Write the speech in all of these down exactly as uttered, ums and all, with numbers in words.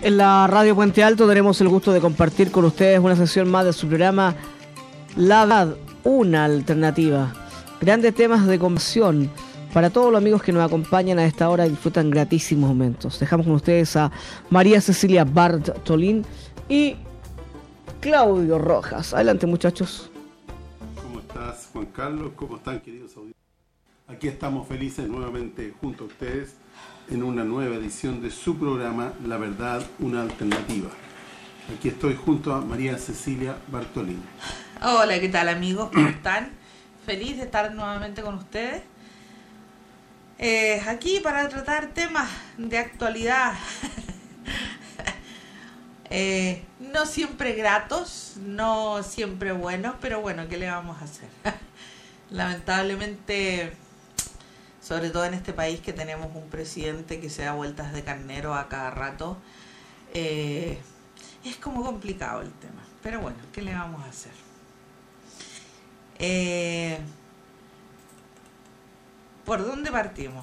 en la Radio Puente Alto tenemos el gusto de compartir con ustedes una sesión más de su programa La Verdad, una alternativa. Grandes temas de conversación para todos los amigos que nos acompañan a esta hora y disfrutan gratísimos momentos. Dejamos con ustedes a María Cecilia Bartolín y Claudio Rojas. Adelante, muchachos. ¿Cómo estás, Juan Carlos? ¿Cómo están, queridos auditores? Aquí estamos felices nuevamente junto a ustedes en una nueva edición de su programa La Verdad, una alternativa. Aquí estoy junto a María Cecilia Bartolín. Hola, ¿qué tal, amigos? ¿Cómo están? Feliz de estar nuevamente con ustedes. Eh, aquí para tratar temas de actualidad. eh, no siempre gratos, no siempre buenos, pero bueno, ¿qué le vamos a hacer? Lamentablemente, sobre todo en este país que tenemos un presidente que se da vueltas de carnero a cada rato, eh, es como complicado el tema. Pero bueno, ¿qué le vamos a hacer? Eh, ¿Por dónde partimos?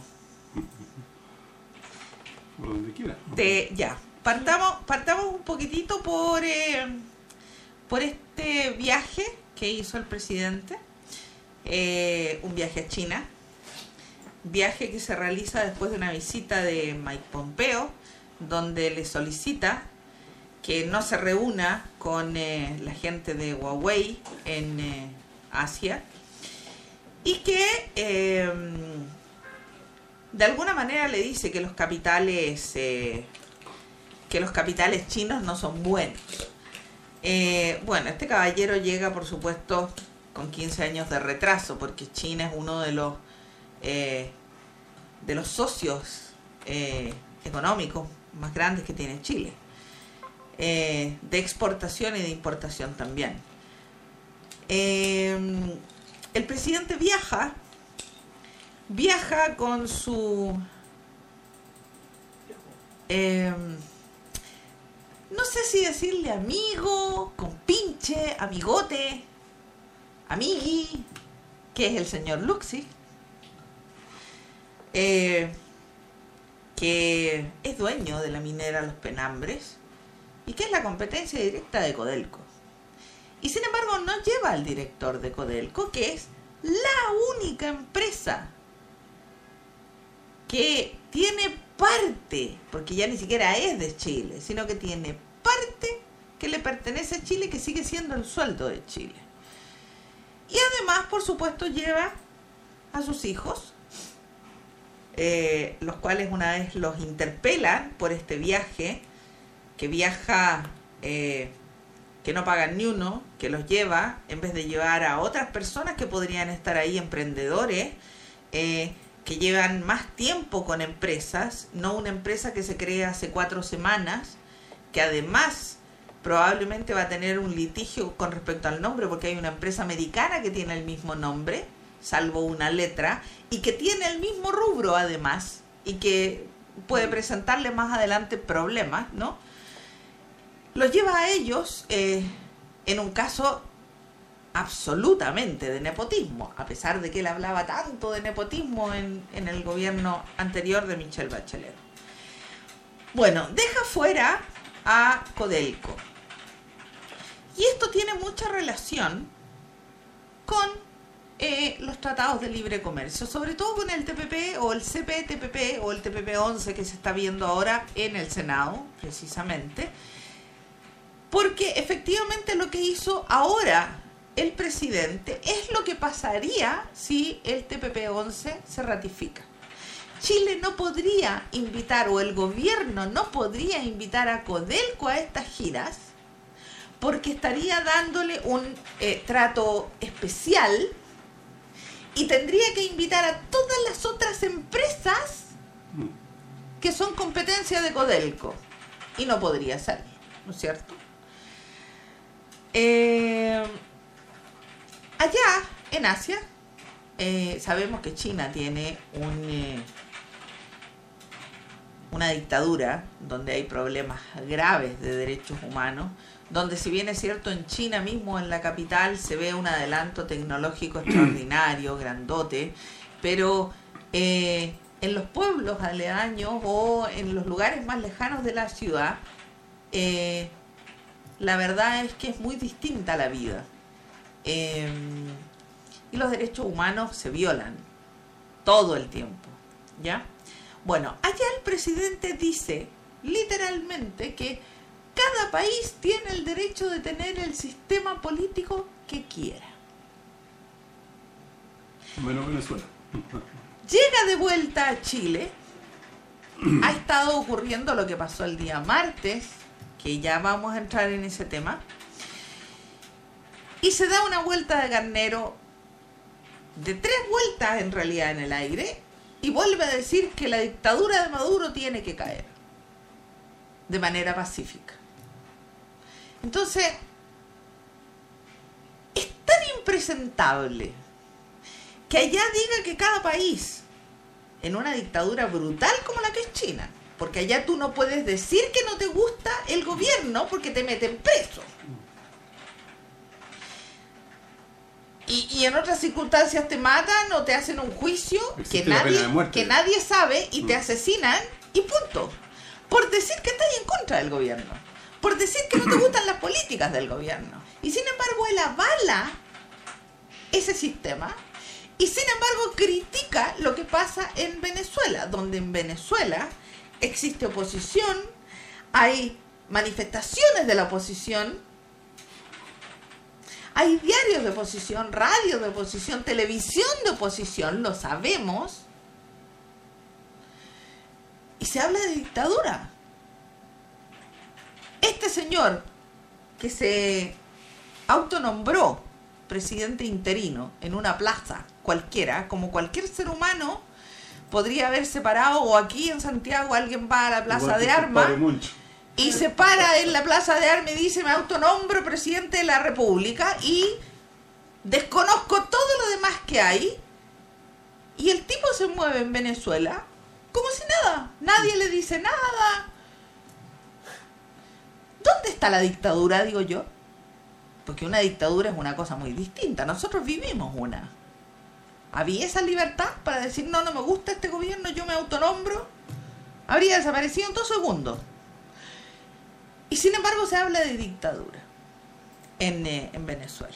Por donde quiera. Te, ya, partamos, partamos un poquitito por, eh, por este viaje que hizo el presidente, eh, un viaje a China, viaje que se realiza después de una visita de Mike Pompeo, donde le solicita que no se reúna con eh, la gente de Huawei en eh, Asia y que eh, de alguna manera le dice que los capitales eh, que los capitales chinos no son buenos. Eh, bueno, este caballero llega, por supuesto, con quince años de retraso, porque China es uno de los eh, de los socios eh, económicos más grandes que tiene Chile, eh, de exportación y de importación también. Eh, el presidente viaja, viaja con su, eh, no sé si decirle amigo, compinche, amigote, amigui, que es el señor Luxi, eh, que es dueño de la minera Los Penambres y que es la competencia directa de Codelco. Y sin embargo no lleva al director de Codelco, que es la única empresa que tiene parte, porque ya ni siquiera es de Chile, sino que tiene parte que le pertenece a Chile, que sigue siendo el sueldo de Chile. Y además, por supuesto, lleva a sus hijos, eh, los cuales una vez los interpelan por este viaje, que viaja, eh, que no pagan ni uno, que los lleva, en vez de llevar a otras personas que podrían estar ahí, emprendedores, eh, que llevan más tiempo con empresas, no una empresa que se crea hace cuatro semanas, que además probablemente va a tener un litigio con respecto al nombre, porque hay una empresa americana que tiene el mismo nombre, salvo una letra, y que tiene el mismo rubro además, y que puede presentarle más adelante problemas, ¿no? Los lleva a ellos eh, en un caso absolutamente de nepotismo, a pesar de que él hablaba tanto de nepotismo en, en el gobierno anterior de Michelle Bachelet. Bueno, deja fuera a Codelco. Y esto tiene mucha relación con eh, los tratados de libre comercio, sobre todo con el T P P o el C P T P P o el T P P once que se está viendo ahora en el Senado, precisamente, porque efectivamente lo que hizo ahora el presidente es lo que pasaría si el T P P once se ratifica. Chile no podría invitar, o el gobierno no podría invitar a Codelco a estas giras, porque estaría dándole un eh, trato especial y tendría que invitar a todas las otras empresas que son competencia de Codelco. Y no podría ser, ¿no es cierto? Eh, allá, en Asia, eh, sabemos que China tiene un... Eh, una dictadura donde hay problemas graves de derechos humanos, donde si bien es cierto en China mismo, en la capital, se ve un adelanto tecnológico extraordinario, grandote, pero eh, en los pueblos aledaños o en los lugares más lejanos de la ciudad eh, la verdad es que es muy distinta la vida. Eh, y los derechos humanos se violan todo el tiempo, ¿ya? Bueno, allá el presidente dice literalmente que cada país tiene el derecho de tener el sistema político que quiera. Menos Venezuela. Llega de vuelta a Chile. Ha estado ocurriendo lo que pasó el día martes, que ya vamos a entrar en ese tema. Y se da una vuelta de carnero, de tres vueltas en realidad en el aire, y vuelve a decir que la dictadura de Maduro tiene que caer de manera pacífica. Entonces, es tan impresentable que allá diga que cada país, en una dictadura brutal como la que es China, porque allá tú no puedes decir que no te gusta el gobierno porque te meten preso. Y, y en otras circunstancias te matan o te hacen un juicio que nadie, que nadie sabe y te asesinan y punto. Por decir que estás en contra del gobierno. Por decir que no te gustan las políticas del gobierno. Y sin embargo él avala ese sistema y sin embargo critica lo que pasa en Venezuela, donde en Venezuela existe oposición, hay manifestaciones de la oposición, hay diarios de oposición, radios de oposición, televisión de oposición, lo sabemos, y se habla de dictadura. Este señor que se autonombró presidente interino en una plaza cualquiera, como cualquier ser humano podría haberse parado, o aquí en Santiago alguien va a la plaza de armas y se para en la plaza de armas y dice: me autonombro presidente de la República y desconozco todo lo demás que hay, y el tipo se mueve en Venezuela como si nada, nadie le dice nada. ¿Dónde está la dictadura, digo yo? Porque una dictadura es una cosa muy distinta. Nosotros vivimos una. ¿Había esa libertad para decir no, no me gusta este gobierno, yo me autonombro? Habría desaparecido en dos segundos. Y sin embargo se habla de dictadura en, eh, en Venezuela.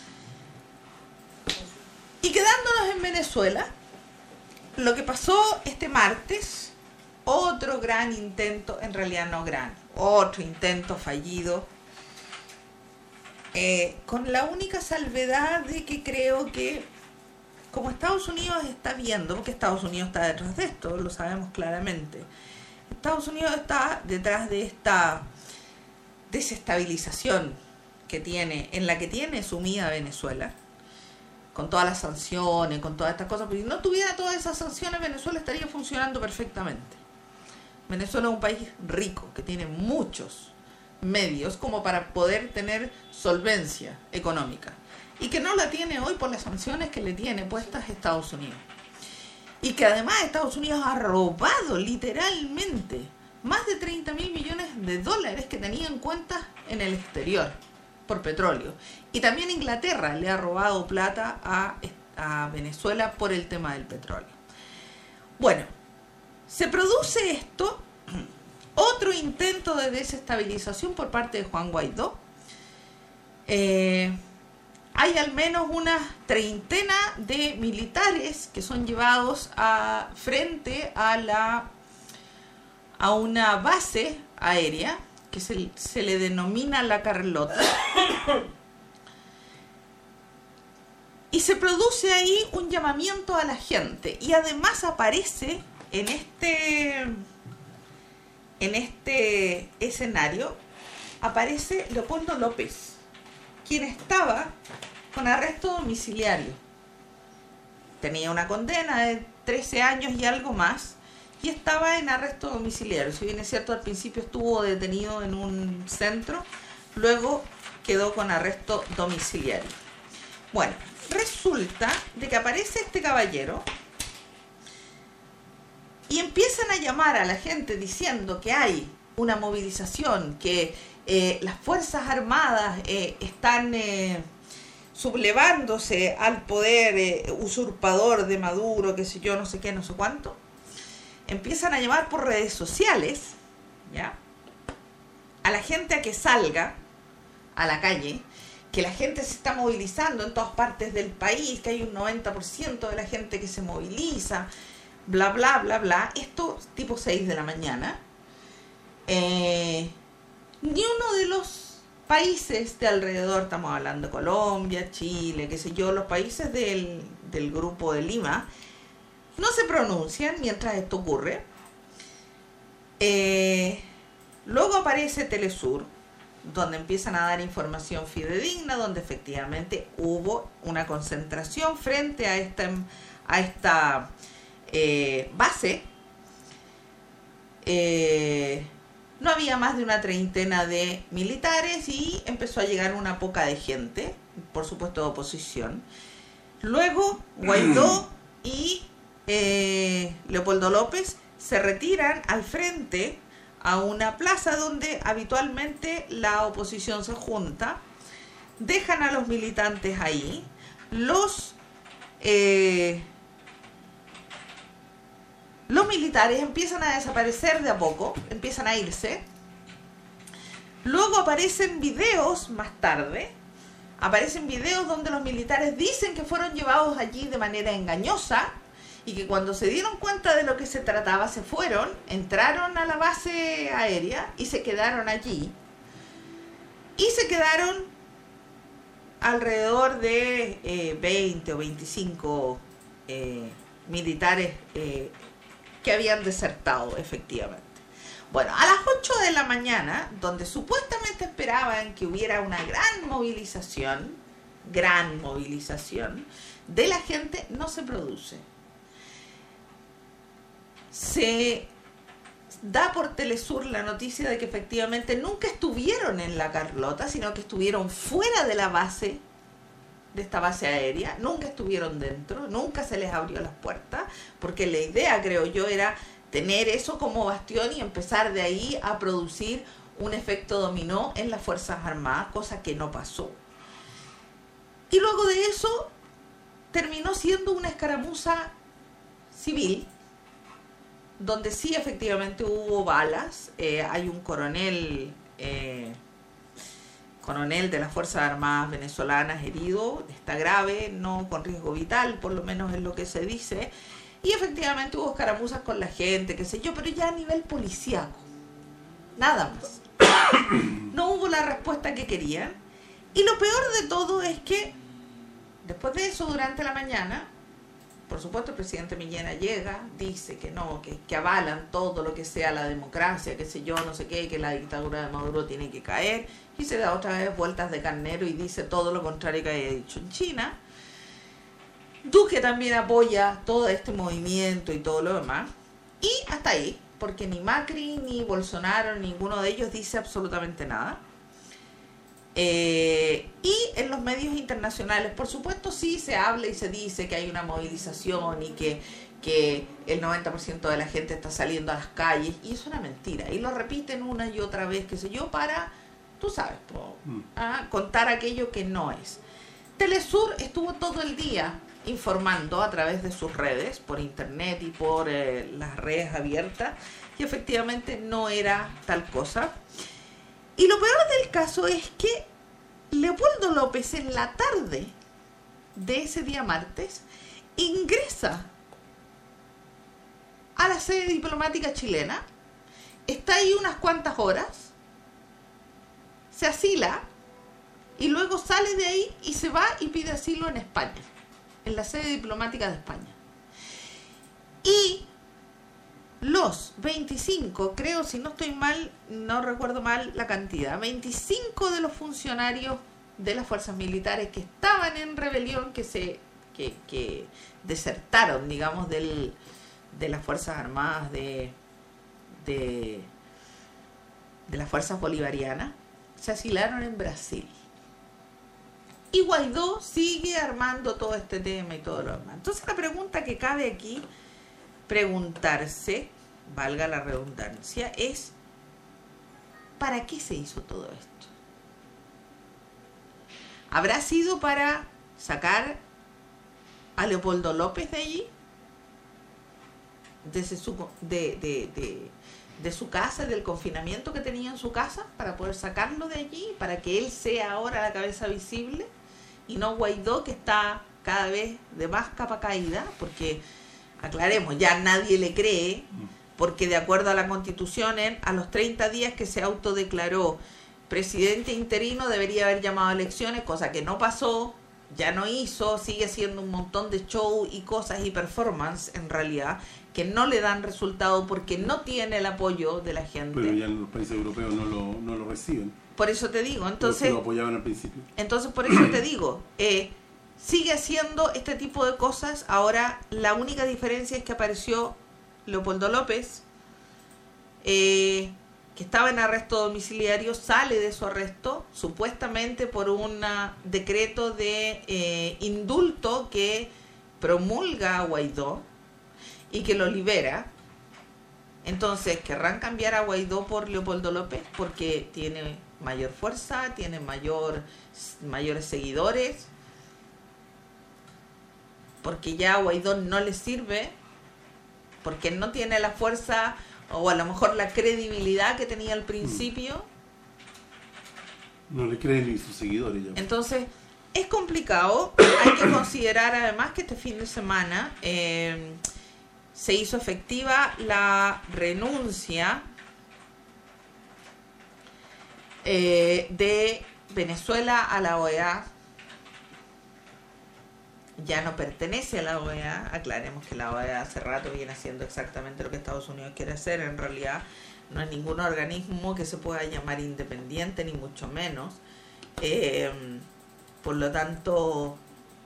Y quedándonos en Venezuela, lo que pasó este martes, otro gran intento, en realidad no gran, otro intento fallido, eh, con la única salvedad de que creo que, como Estados Unidos está viendo, porque Estados Unidos está detrás de esto, lo sabemos claramente, Estados Unidos está detrás de esta desestabilización que tiene, en la que tiene sumida Venezuela, con todas las sanciones, con todas estas cosas, porque si no tuviera todas esas sanciones, Venezuela estaría funcionando perfectamente. Venezuela es un país rico, que tiene muchos medios como para poder tener solvencia económica, y que no la tiene hoy por las sanciones que le tiene puestas Estados Unidos. Y que además Estados Unidos ha robado literalmente más de treinta mil millones de dólares que tenía en cuentas en el exterior por petróleo. Y también Inglaterra le ha robado plata a, a Venezuela por el tema del petróleo. Bueno, se produce esto, otro intento de desestabilización por parte de Juan Guaidó. Eh, hay al menos una treintena de militares que son llevados a frente a la a una base aérea que se, se le denomina La Carlota, y se produce ahí un llamamiento a la gente, y además aparece en este en este escenario aparece Leopoldo López, quien estaba con arresto domiciliario, tenía una condena de trece años y algo más, y estaba en arresto domiciliario. Si bien es cierto, al principio estuvo detenido en un centro, luego quedó con arresto domiciliario. Bueno, resulta de que aparece este caballero y empiezan a llamar a la gente diciendo que hay una movilización, que eh, las Fuerzas Armadas eh, están eh, sublevándose al poder eh, usurpador de Maduro, que sé yo, no sé qué, no sé cuánto. Empiezan a llamar por redes sociales, ¿ya?, a la gente a que salga a la calle, que la gente se está movilizando en todas partes del país, que hay un noventa por ciento de la gente que se moviliza, bla, bla, bla, bla. Esto tipo seis de la mañana. Eh, ni uno de los países de alrededor, estamos hablando de Colombia, Chile, qué sé yo, los países del, del grupo de Lima, no se pronuncian mientras esto ocurre. Eh, luego aparece Telesur, donde empiezan a dar información fidedigna, donde efectivamente hubo una concentración frente a esta, a esta eh, base. Eh, no había más de una treintena de militares y empezó a llegar una poca de gente, por supuesto de oposición. Luego Guaidó y eh, Leopoldo López se retiran al frente a una plaza donde habitualmente la oposición se junta, dejan a los militantes ahí, los eh, los militares empiezan a desaparecer de a poco, empiezan a irse. Luego aparecen videos más tarde, aparecen videos donde los militares dicen que fueron llevados allí de manera engañosa y que cuando se dieron cuenta de lo que se trataba se fueron, entraron a la base aérea y se quedaron allí. Y se quedaron alrededor de eh, veinte o veinticinco eh, militares eh, que habían desertado efectivamente. Bueno, a las ocho de la mañana, donde supuestamente esperaban que hubiera una gran movilización, gran movilización de la gente, no se produce. Se da por Telesur la noticia de que efectivamente nunca estuvieron en La Carlota, sino que estuvieron fuera de la base, de esta base aérea, nunca estuvieron dentro, nunca se les abrió las puertas, porque la idea, creo yo, era tener eso como bastión y empezar de ahí a producir un efecto dominó en las Fuerzas Armadas, cosa que no pasó. Y luego de eso terminó siendo una escaramuza civil, donde sí efectivamente hubo balas. Eh, hay un coronel eh, coronel de las Fuerzas Armadas venezolanas herido, está grave, no con riesgo vital, por lo menos es lo que se dice, y efectivamente hubo escaramuzas con la gente, qué sé yo, pero ya a nivel policíaco, nada más. No hubo la respuesta que querían, y lo peor de todo es que después de eso, durante la mañana, por supuesto el presidente Millena llega, dice que no, que, que avalan todo lo que sea la democracia, qué sé yo, no sé qué, que la dictadura de Maduro tiene que caer, y se da otra vez vueltas de carnero y dice todo lo contrario que había dicho en China. Duque también apoya todo este movimiento y todo lo demás, y hasta ahí, porque ni Macri, ni Bolsonaro, ninguno de ellos dice absolutamente nada. Eh, y en los medios internacionales, por supuesto, sí se habla y se dice que hay una movilización y que, que el noventa por ciento de la gente está saliendo a las calles, y eso es una mentira, y lo repiten una y otra vez, qué sé yo, para, tú sabes, po, a contar aquello que no es. Telesur estuvo todo el día informando a través de sus redes, por internet y por eh, las redes abiertas, y efectivamente no era tal cosa. Y lo peor del caso es que Leopoldo López en la tarde de ese día martes ingresa a la sede diplomática chilena, está ahí unas cuantas horas, se asila y luego sale de ahí y se va y pide asilo en España, en la sede diplomática de España. Y los veinticinco, creo, si no estoy mal, no recuerdo mal la cantidad, veinticinco de los funcionarios de las fuerzas militares que estaban en rebelión, que se que, que desertaron, digamos, del, de las Fuerzas Armadas de, de, de las fuerzas bolivarianas, se asilaron en Brasil. Y Guaidó sigue armando todo este tema y todo lo demás. Entonces la pregunta que cabe aquí preguntarse, valga la redundancia, es ¿para qué se hizo todo esto? ¿Habrá sido para sacar a Leopoldo López de allí? De, ese, de, de, de, de su casa, del confinamiento que tenía en su casa, para poder sacarlo de allí, para que él sea ahora la cabeza visible, y no Guaidó, que está cada vez de más capa caída, porque, aclaremos, ya nadie le cree, porque de acuerdo a la Constitución, en, a los treinta días que se autodeclaró presidente interino, debería haber llamado a elecciones, cosa que no pasó, ya no hizo, sigue haciendo un montón de show y cosas y performance, en realidad, que no le dan resultado porque no tiene el apoyo de la gente. Pero ya en los países europeos no lo, no lo reciben. Por eso te digo, entonces... lo apoyaban al principio. Entonces, por eso te digo, eh, sigue haciendo este tipo de cosas. Ahora, la única diferencia es que apareció Leopoldo López, eh, que estaba en arresto domiciliario, sale de su arresto, supuestamente por un decreto de eh, indulto que promulga a Guaidó y que lo libera. Entonces, querrán cambiar a Guaidó por Leopoldo López porque tiene mayor fuerza, tiene mayor, mayores seguidores, porque ya a Guaidó no le sirve, porque no tiene la fuerza o a lo mejor la credibilidad que tenía al principio. No le creen ni sus seguidores ya. Entonces, es complicado. Hay que considerar además que este fin de semana eh, se hizo efectiva la renuncia eh, de Venezuela a la O E A. Ya no pertenece a la O E A. Aclaremos que la O E A hace rato viene haciendo exactamente lo que Estados Unidos quiere hacer. En realidad no es ningún organismo que se pueda llamar independiente, ni mucho menos. Eh, por lo tanto,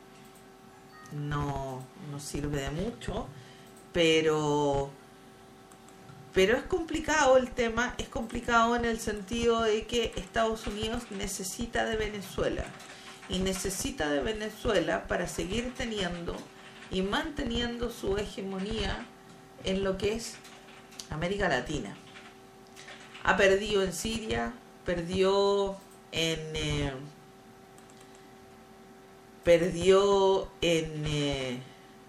no, no sirve de mucho. Pero, pero es complicado el tema. Es complicado en el sentido de que Estados Unidos necesita de Venezuela. Y necesita de Venezuela para seguir teniendo y manteniendo su hegemonía en lo que es América Latina. Ha perdido en Siria, perdió en eh, perdió en eh,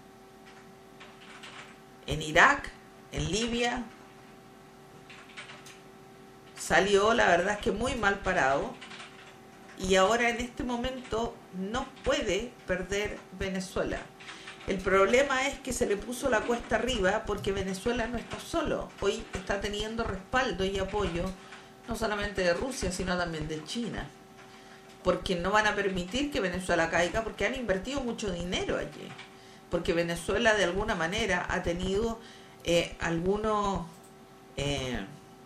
en Irak, en Libia. Salió, la verdad es que muy mal parado. Y ahora en este momento no puede perder Venezuela. El problema es que se le puso la cuesta arriba porque Venezuela no está solo. Hoy está teniendo respaldo y apoyo no solamente de Rusia, sino también de China. Porque no van a permitir que Venezuela caiga porque han invertido mucho dinero allí. Porque Venezuela de alguna manera ha tenido eh, algunos eh,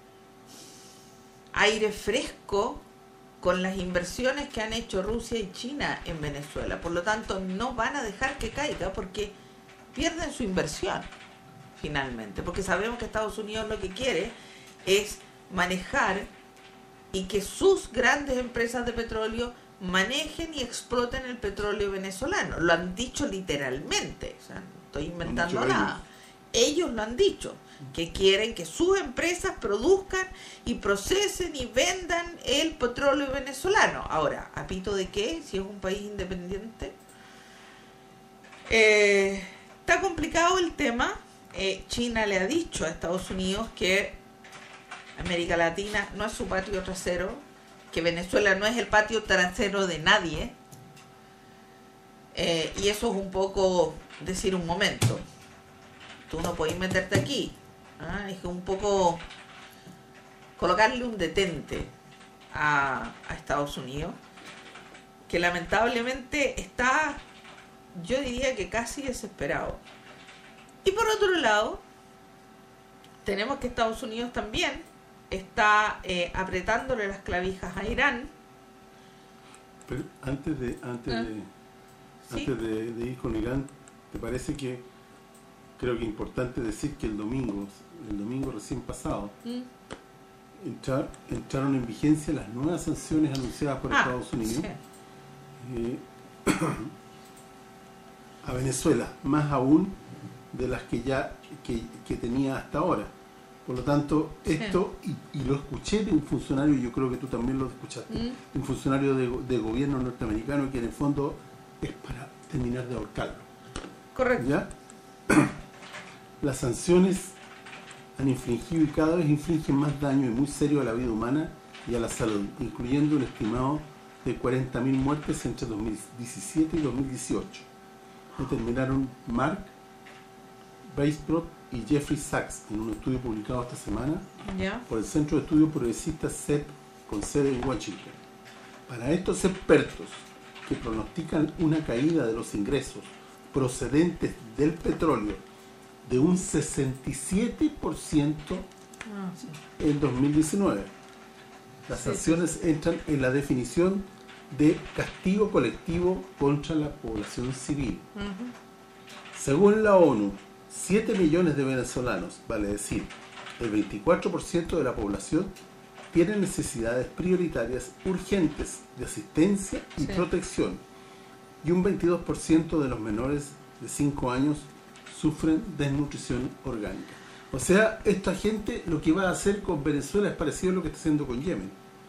aire fresco con las inversiones que han hecho Rusia y China en Venezuela. Por lo tanto, no van a dejar que caiga porque pierden su inversión, finalmente. Porque sabemos que Estados Unidos lo que quiere es manejar y que sus grandes empresas de petróleo manejen y exploten el petróleo venezolano. Lo han dicho literalmente, o sea, no estoy inventando nada. Ellos lo han dicho, que quieren que sus empresas produzcan y procesen y vendan el petróleo venezolano. Ahora, ¿a pito de qué? Si es un país independiente. Eh, está complicado el tema. Eh, China le ha dicho a Estados Unidos que América Latina no es su patio trasero, que Venezuela no es el patio trasero de nadie. Eh, y eso es un poco decir un momento. Tú no podés meterte aquí. ¿Ah? Es un poco colocarle un detente a, a Estados Unidos, que lamentablemente está, yo diría que casi desesperado. Y por otro lado, tenemos que Estados Unidos también está eh, apretándole las clavijas a Irán. Pero antes de antes ¿Ah? de ¿Sí? antes de, de ir con Irán, ¿te parece que creo que es importante decir que el domingo, el domingo recién pasado, ¿Mm? entrar, entraron en vigencia las nuevas sanciones anunciadas por Ah, Estados Unidos sí. eh, a Venezuela, más aún de las que ya que, que tenía hasta ahora. Por lo tanto, esto, sí. y, y lo escuché de un funcionario, yo creo que tú también lo escuchaste, ¿Mm? un funcionario de, de gobierno norteamericano que en el fondo es para terminar de ahorcarlo. Correcto. ¿Ya? Las sanciones han infligido y cada vez infligen más daño y muy serio a la vida humana y a la salud, incluyendo un estimado de cuarenta mil muertes entre dos mil diecisiete y dos mil dieciocho. Determinaron Mark Weisbrot y Jeffrey Sachs en un estudio publicado esta semana ¿Ya? por el Centro de Estudios Progresistas C E P con sede en Washington. Para estos expertos que pronostican una caída de los ingresos procedentes del petróleo de un sesenta y siete por ciento Ah, sí. en dos mil diecinueve. Las Sí, sanciones entran en la definición de castigo colectivo contra la población civil. Ujú. Según la ONU, siete millones de venezolanos, vale decir, el veinticuatro por ciento de la población, tienen necesidades prioritarias urgentes de asistencia y Sí. protección, y un veintidós por ciento de los menores de cinco años sufren desnutrición orgánica. O sea, esta gente lo que va a hacer con Venezuela es parecido a lo que está haciendo con Yemen.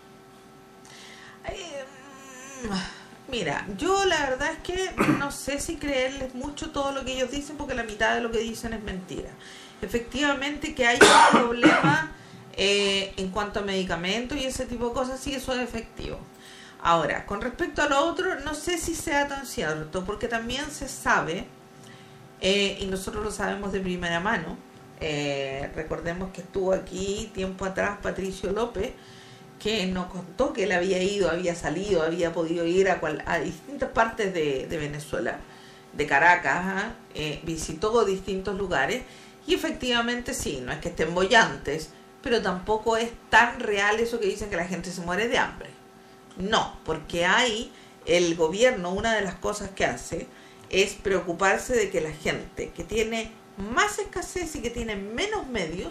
Eh, mm, Mira, yo la verdad es que no sé si creerles mucho todo lo que ellos dicen, porque la mitad de lo que dicen es mentira. Efectivamente que hay un problema eh, en cuanto a medicamentos y ese tipo de cosas, sí, eso es efectivo. Ahora, con respecto a lo otro, no sé si sea tan cierto, porque también se sabe, eh, y nosotros lo sabemos de primera mano, eh, recordemos que estuvo aquí tiempo atrás Patricio López, que nos contó que él había ido, había salido, había podido ir a, cual, a distintas partes de, de Venezuela, de Caracas, ¿eh? Eh, visitó distintos lugares, y efectivamente sí, no es que estén bollantes, pero tampoco es tan real eso que dicen que la gente se muere de hambre. No, porque hay, el gobierno, una de las cosas que hace es preocuparse de que la gente que tiene más escasez y que tiene menos medios,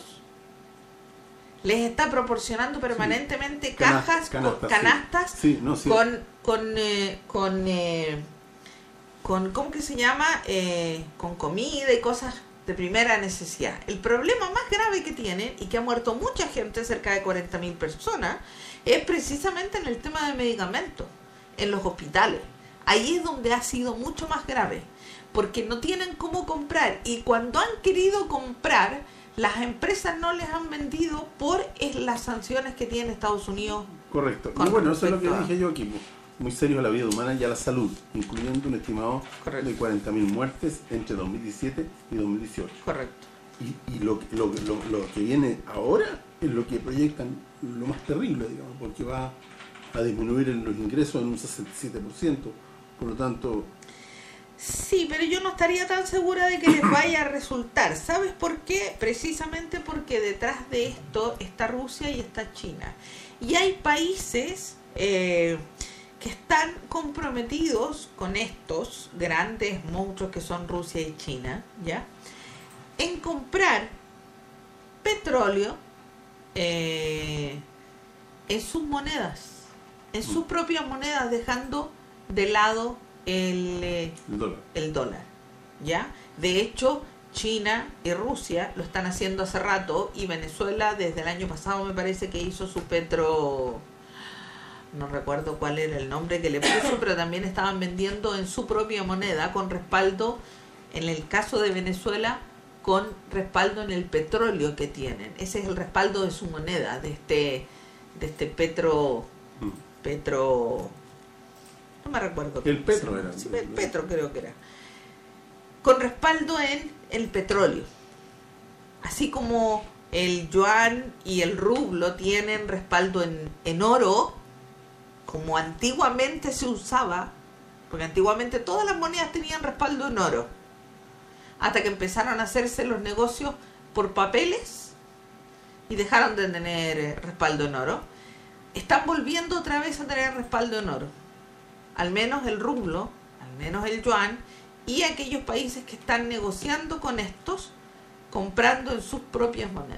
les está proporcionando permanentemente Sí. cajas, Canastas, con, sí. canastas Sí, no, sí. con, con, eh, con, eh, con, ¿cómo que se llama? Eh, con comida y cosas de primera necesidad. El problema más grave que tienen, y que ha muerto mucha gente, cerca de cuarenta mil personas, es precisamente en el tema de medicamentos, en los hospitales. Ahí es donde ha sido mucho más grave, porque no tienen cómo comprar, y cuando han querido comprar, las empresas no les han vendido por es las sanciones que tiene Estados Unidos. Correcto. Con Y bueno, eso es lo que respecto a- dije yo aquí. pues, Muy serio a la vida humana y a la salud, incluyendo un estimado Correcto. de cuarenta mil muertes entre dos mil diecisiete y dos mil dieciocho. Correcto. Y, y lo, que- lo, lo, lo que viene ahora es lo que proyectan lo más terrible, digamos, porque va a disminuir en los ingresos en un sesenta y siete por ciento. Por lo tanto, Sí, pero yo no estaría tan segura de que les vaya a resultar. ¿Sabes por qué? Precisamente porque detrás de esto está Rusia y está China. Y hay países eh, que están comprometidos con estos grandes monstruos que son Rusia y China, ¿ya? En comprar petróleo eh, en sus monedas, en sus propias monedas, dejando de lado el, eh, el dólar. el dólar, ¿ya? De hecho, China y Rusia lo están haciendo hace rato, y Venezuela desde el año pasado me parece que hizo su petro, no recuerdo cuál era el nombre que le puso, pero también estaban vendiendo en su propia moneda con respaldo, en el caso de Venezuela, con respaldo en el petróleo que tienen. Ese es el respaldo de su moneda, de este, de este petro, Mm. petro, no me recuerdo. El cómo se petro llama. era. Sí, el petro creo que era. Con respaldo en el petróleo. Así como el yuan y el rublo tienen respaldo en, en oro, como antiguamente se usaba, porque antiguamente todas las monedas tenían respaldo en oro, hasta que empezaron a hacerse los negocios por papeles y dejaron de tener eh, respaldo en oro. Están volviendo otra vez a tener respaldo en oro. Al menos el rublo, al menos el yuan, y aquellos países que están negociando con estos, comprando en sus propias monedas.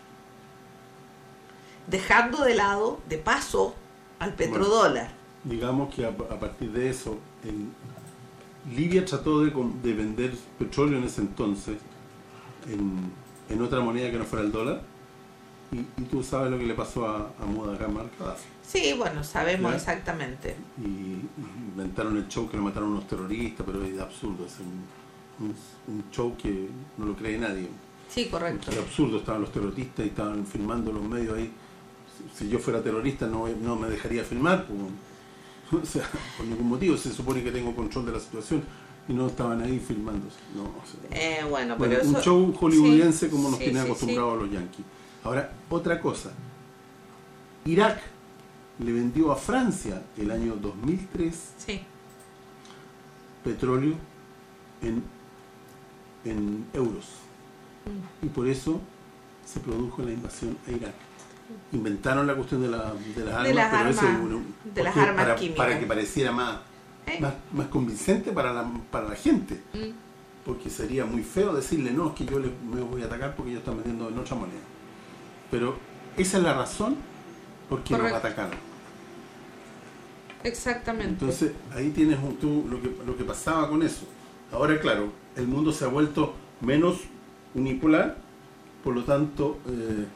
Dejando de lado, de paso, al petrodólar. Digamos que a, a partir de eso, en, Libia trató de, com- de vender petróleo en ese entonces en, en otra moneda que no fuera el dólar, y, y tú sabes lo que le pasó a, a Muammar Gaddafi. Sí, bueno, sabemos ¿Ya? exactamente. Y, y inventaron el show que lo mataron unos terroristas, pero es absurdo, es un, un, un show que no lo cree nadie. Sí, correcto. Era absurdo, estaban los terroristas y estaban filmando los medios ahí. Si yo fuera terrorista no, no me dejaría filmar, pues, o sea, por ningún motivo. Se supone que tengo control de la situación y no estaban ahí filmándose. No, o sea, eh, bueno, bueno, pero un eso, show hollywoodense sí, como nos sí, tiene sí, acostumbrados sí. a los yanquis. Ahora, otra cosa. Irak le vendió a Francia el año dos mil tres Sí. petróleo en, en euros. Mm. Y por eso se produjo la invasión a Irak. Inventaron la cuestión de, la, de las armas, De las pero armas, eso bueno, de las porque armas para, químicas. para que pareciera más, ¿Eh? más, más convincente para la, para la gente. Mm. Porque sería muy feo decirle, no, es que yo les, me voy a atacar porque ellos están vendiendo en otra moneda. Pero esa es la razón por qué nos atacaron. Exactamente. Entonces, ahí tienes un, tú, lo, que, lo que pasaba con eso. Ahora, claro, el mundo se ha vuelto menos unipolar, por lo tanto, eh,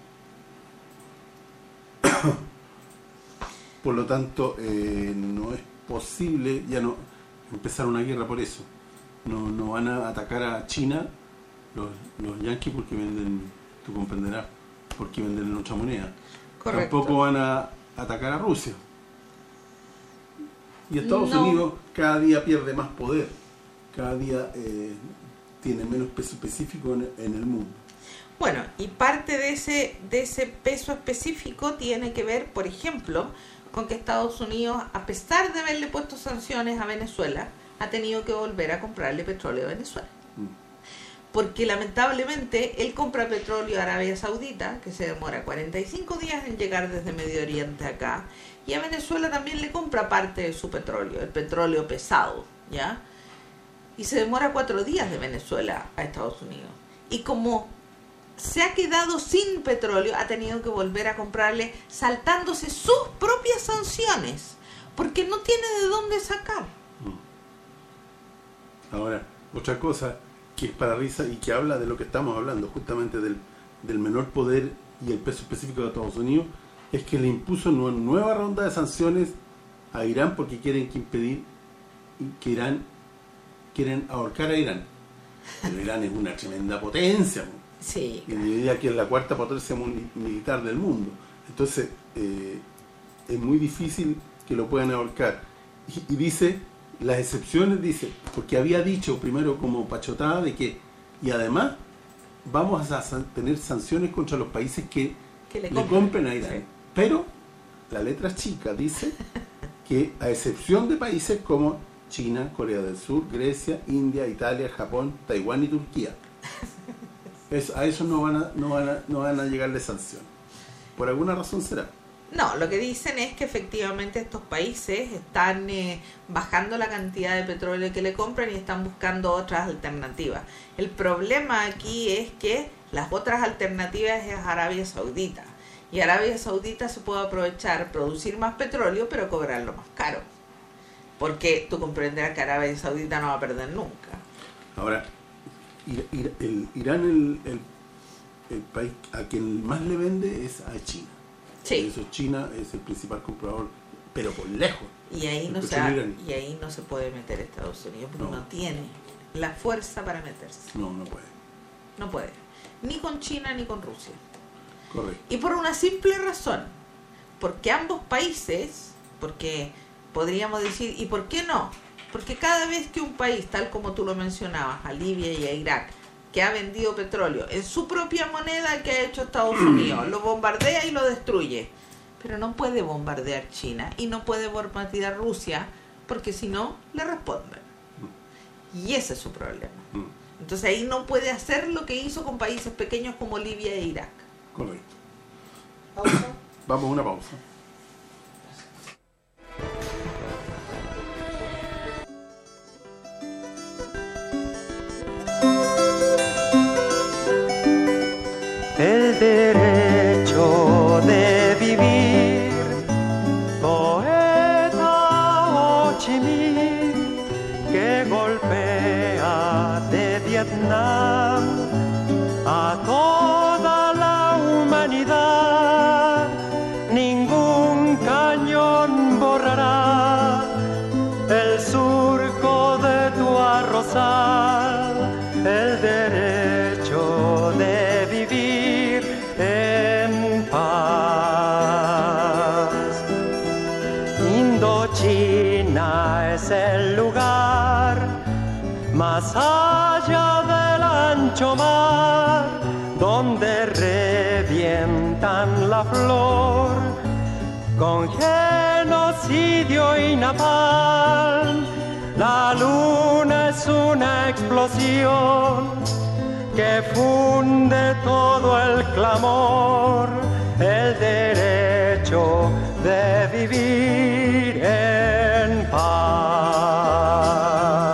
por lo tanto, eh, no es posible ya no empezar una guerra por eso. No, no van a atacar a China los, los yanquis porque venden, tú comprenderás, porque venden en otra moneda. Correcto. Tampoco van a atacar a Rusia. Y Estados No. Unidos cada día pierde más poder, cada día eh, tiene menos peso específico en, en el mundo. Bueno, y parte de ese de ese peso específico tiene que ver, por ejemplo, con que Estados Unidos, a pesar de haberle puesto sanciones a Venezuela, ha tenido que volver a comprarle petróleo a Venezuela. Mm. Porque lamentablemente él compra petróleo a Arabia Saudita, que se demora cuarenta y cinco días en llegar desde Medio Oriente acá, y a Venezuela también le compra parte de su petróleo, el petróleo pesado, ¿ya? Y se demora cuatro días de Venezuela a Estados Unidos. Y como se ha quedado sin petróleo, ha tenido que volver a comprarle saltándose sus propias sanciones, porque no tiene de dónde sacar. Ahora, otra cosa que es para risa y que habla de lo que estamos hablando, justamente del, del menor poder y el peso específico de Estados Unidos, es que le impuso una nueva ronda de sanciones a Irán porque quieren que impedir que Irán quieren ahorcar a Irán. Pero Irán es una tremenda potencia, ¿no? Sí. Y diría que es la cuarta potencia militar del mundo. Entonces, eh, es muy difícil que lo puedan ahorcar. Y, y dice, las excepciones, dice, porque había dicho primero como pachotada de que, y además, vamos a san- tener sanciones contra los países que, Que le le compren. compren a Irán. Sí. Pero, la letra chica dice que a excepción de países como China, Corea del Sur, Grecia, India, Italia, Japón, Taiwán y Turquía. Es, a eso no van a, no van a, no van a llegarle sanciones. Por alguna razón será. No, lo que dicen es que efectivamente estos países están eh, bajando la cantidad de petróleo que le compran y están buscando otras alternativas. El problema aquí es que las otras alternativas es Arabia Saudita. Y Arabia Saudita se puede aprovechar, producir más petróleo, pero cobrarlo más caro. Porque tú comprenderás que Arabia Saudita no va a perder nunca. Ahora, Ir- Ir- el, Irán, el, el, el país a quien más le vende es a China. Sí. Por eso China es el principal comprador, pero por lejos. Y ahí El no se petróleo iraní. y ahí no se puede meter Estados Unidos porque No. no tiene la fuerza para meterse. No, no puede. No puede. Ni con China ni con Rusia. Correcto. Y por una simple razón, porque ambos países, porque podríamos decir, ¿y por qué no? Porque cada vez que un país, tal como tú lo mencionabas, a Libia y a Irak, que ha vendido petróleo en su propia moneda que ha hecho Estados Unidos, lo bombardea y lo destruye, pero no puede bombardear China y no puede bombardear Rusia, porque si no, le responden. Y ese es su problema. Mm, Entonces ahí no puede hacer lo que hizo con países pequeños como Libia e Irak. correcto. ¿Pausa? Vamos a una pausa. El derecho de vivir, poeta Ho Chi Minh, que golpea de Vietnam a toda la humanidad. Ningún cañón borrará el surco de tu arrozal, el derecho Indochina es el lugar más allá del ancho mar, donde revientan la flor con genocidio y napalm. La luna es una explosión que funde todo el clamor, el derecho de vivir en paz.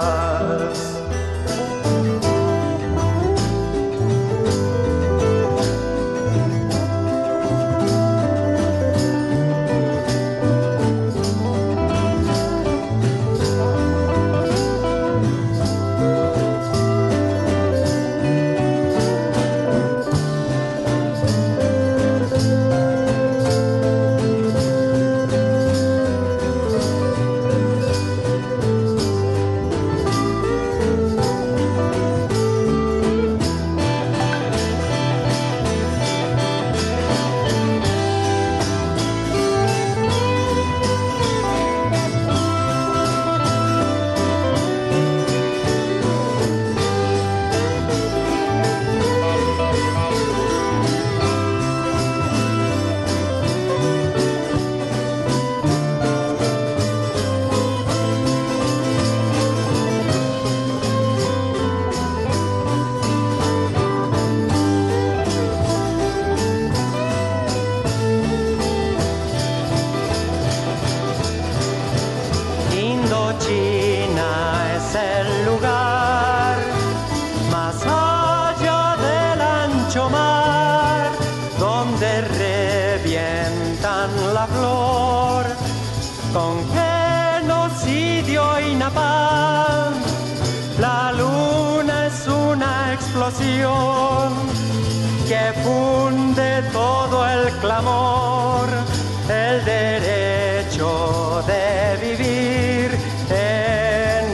Que funde todo el clamor, el derecho de vivir en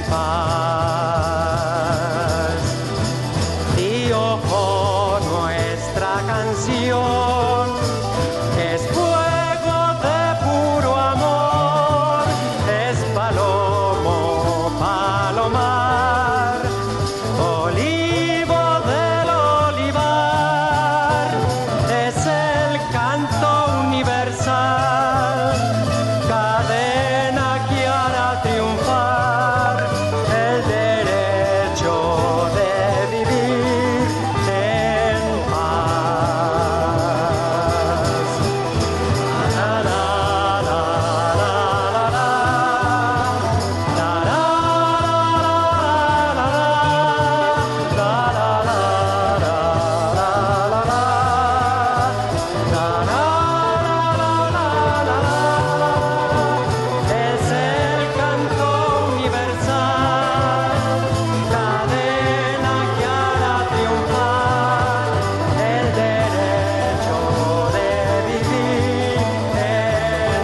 paz. Y ojo, nuestra canción es fuego de puro amor, es palomo, palomar, olivo del olivar, es el canto universal, cadena que hará triunfar el derecho de vivir en paz. La, la, la, la, la, la, la, la, es el canto universal, cadena que hará triunfar el derecho de vivir en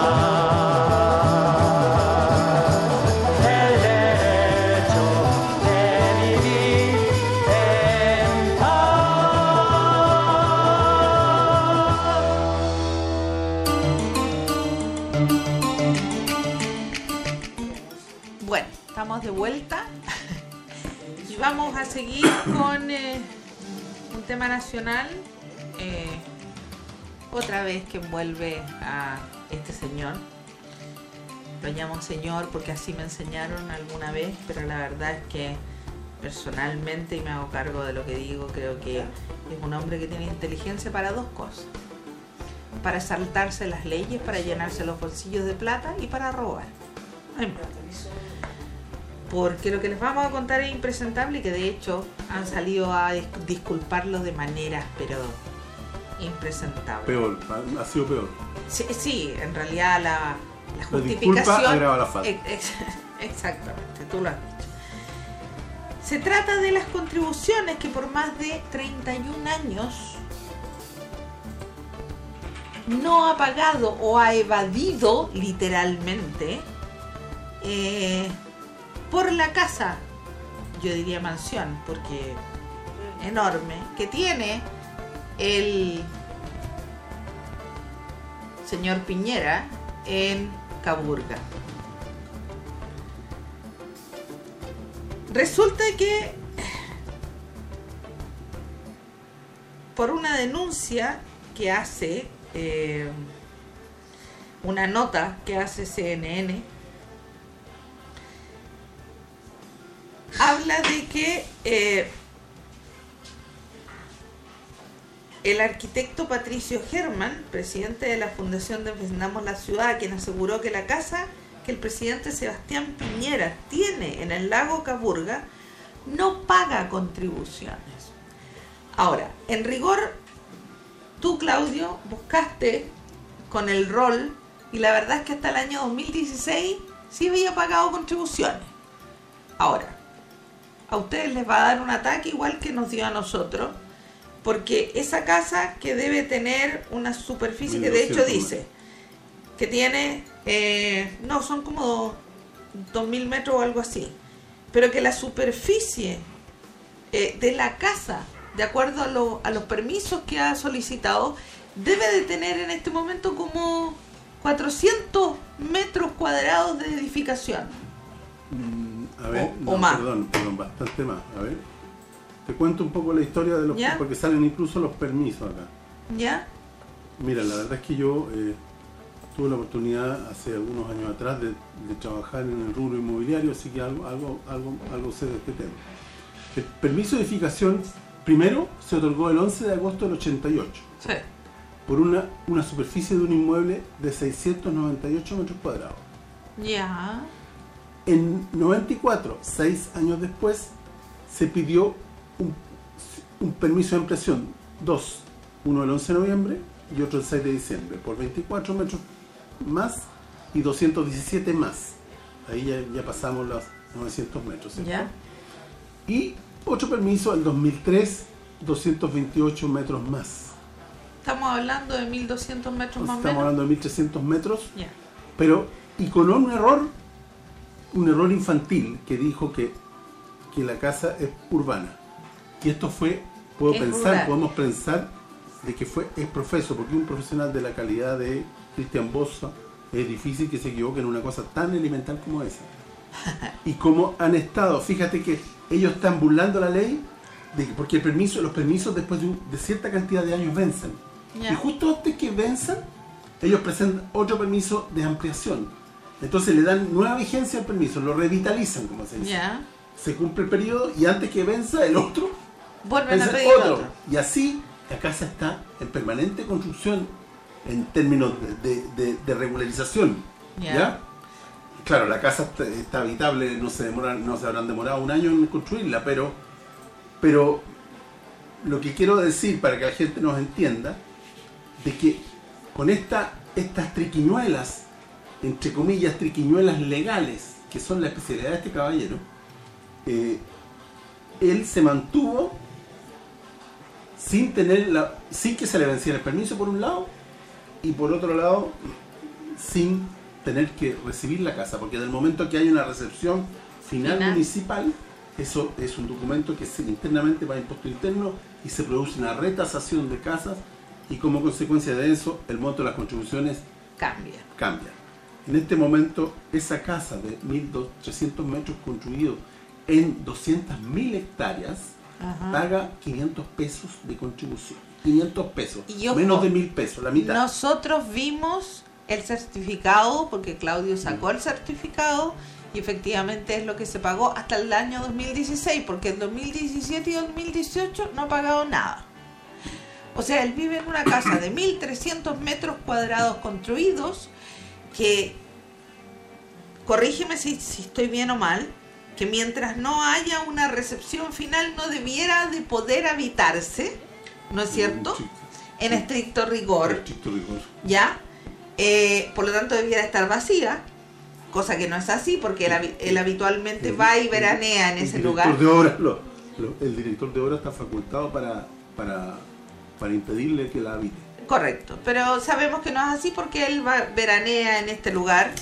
paz, el derecho de vivir en Bueno, estamos de vuelta y vamos a seguir con eh, un tema nacional, eh, otra vez que envuelve a este señor. Lo llamo señor porque así me enseñaron alguna vez, pero la verdad es que personalmente, y me hago cargo de lo que digo, creo que es un hombre que tiene inteligencia para dos cosas: para saltarse las leyes, para llenarse los bolsillos de plata y para robar. Ay, porque lo que les vamos a contar es impresentable y que de hecho han salido a dis- disculparlos de maneras pero impresentables. Peor, ha sido peor. Sí, sí, en realidad la, la La disculpa justificación agrava la falta. Ex- ex- exactamente, tú lo has dicho. Se trata de las contribuciones que por más de treinta y un años no ha pagado o ha evadido literalmente eh, por la casa, yo diría mansión, porque enorme, que tiene el señor Piñera en Caburga. Resulta que por una denuncia que hace, eh, una nota que hace C N N, habla de que eh, el arquitecto Patricio Germán, presidente de la Fundación Defendamos la Ciudad, quien aseguró que la casa que el presidente Sebastián Piñera tiene en el lago Caburga no paga contribuciones. Ahora, en rigor, tú, Claudio, buscaste con el rol y la verdad es que hasta el año dos mil dieciséis sí había pagado contribuciones. Ahora, a ustedes les va a dar un ataque igual que nos dio a nosotros, porque esa casa que debe tener una superficie que de hecho dice que tiene, eh, no, son como dos mil metros o algo así, pero que la superficie eh, de la casa, de acuerdo a, lo, a los permisos que ha solicitado, debe de tener en este momento como cuatrocientos metros cuadrados de edificación. Mm, a ver, o, no, o más. Perdón, perdón, bastante más. A ver, te cuento un poco la historia de los... ¿Ya? Porque salen incluso los permisos acá. ¿Ya? Mira, la verdad es que yo eh, tuve la oportunidad hace algunos años atrás de, de trabajar en el rubro inmobiliario, así que algo, algo, algo, algo sé de este tema. El permiso de edificación primero se otorgó el once de agosto del ochenta y ocho Sí. por una, una superficie de un inmueble de seiscientos noventa y ocho metros cuadrados. Ya. En noventa y cuatro, seis años después, se pidió un, un permiso de ampliación, dos, uno el once de noviembre y otro el seis de diciembre, por veinticuatro metros más y doscientos diecisiete más. Ahí ya, ya pasamos los novecientos metros, ¿cierto? Ya. Y otro permiso, el dos mil tres, doscientos veintiocho metros más. Estamos hablando de mil doscientos metros más o Estamos menos. hablando de mil trescientos metros, Ya. pero y con un error, un error infantil que dijo que, que la casa es urbana. Y esto fue, puedo Es pensar, rural. podemos pensar de que fue es profeso, porque un profesional de la calidad de Cristian Bossa es difícil que se equivoque en una cosa tan elemental como esa. Y como han estado, fíjate que ellos están burlando la ley, de que- porque el permiso, los permisos después de, un- de cierta cantidad de años vencen. Ya. Y justo antes que venzan, ellos presentan otro permiso de ampliación. Entonces le dan nueva vigencia al permiso, lo revitalizan, como se dice. Ya. Se cumple el periodo y antes que venza el otro, Vuelven a vence pedir otro. otro. Y así la casa está en permanente construcción en términos de, de- de- de regularización. Ya. ¿Ya? Claro, la casa está, está habitable, no se demora, no se habrán demorado un año en construirla, pero, pero lo que quiero decir para que la gente nos entienda, de que con esta, estas triquiñuelas, entre comillas, triquiñuelas legales, que son la especialidad de este caballero, eh, él se mantuvo sin tener la, sin que se le venciera el permiso por un lado, y por otro lado, sin tener que recibir la casa, porque del momento que hay una recepción final, Final. municipal, eso es un documento que se internamente va a impuesto interno y se produce una retasación de casas, y como consecuencia de eso el monto de las contribuciones Cambia. cambia. En este momento esa casa de mil trescientos metros construidos en doscientas mil hectáreas Ajá. paga quinientos pesos de contribución. quinientos pesos, Y ojo, menos de mil pesos, la mitad. Nosotros vimos el certificado, porque Claudio sacó el certificado, y efectivamente es lo que se pagó hasta el año dos mil dieciséis, porque en dos mil diecisiete y dos mil dieciocho no ha pagado nada. O sea, él vive en una casa de mil trescientos metros cuadrados construidos, que, corrígeme si, si estoy bien o mal, que mientras no haya una recepción final no debiera de poder habitarse, ¿no es cierto? Sí, En estricto rigor, estricto rigor. ¿ya? Eh, por lo tanto debiera estar vacía, cosa que no es así, porque él, habi- él habitualmente El- va y el- veranea en el ese director lugar. de obras, lo- lo- el director de obras está facultado para, para, para impedirle que la habite. Correcto, pero sabemos que no es así porque él va, veranea en este lugar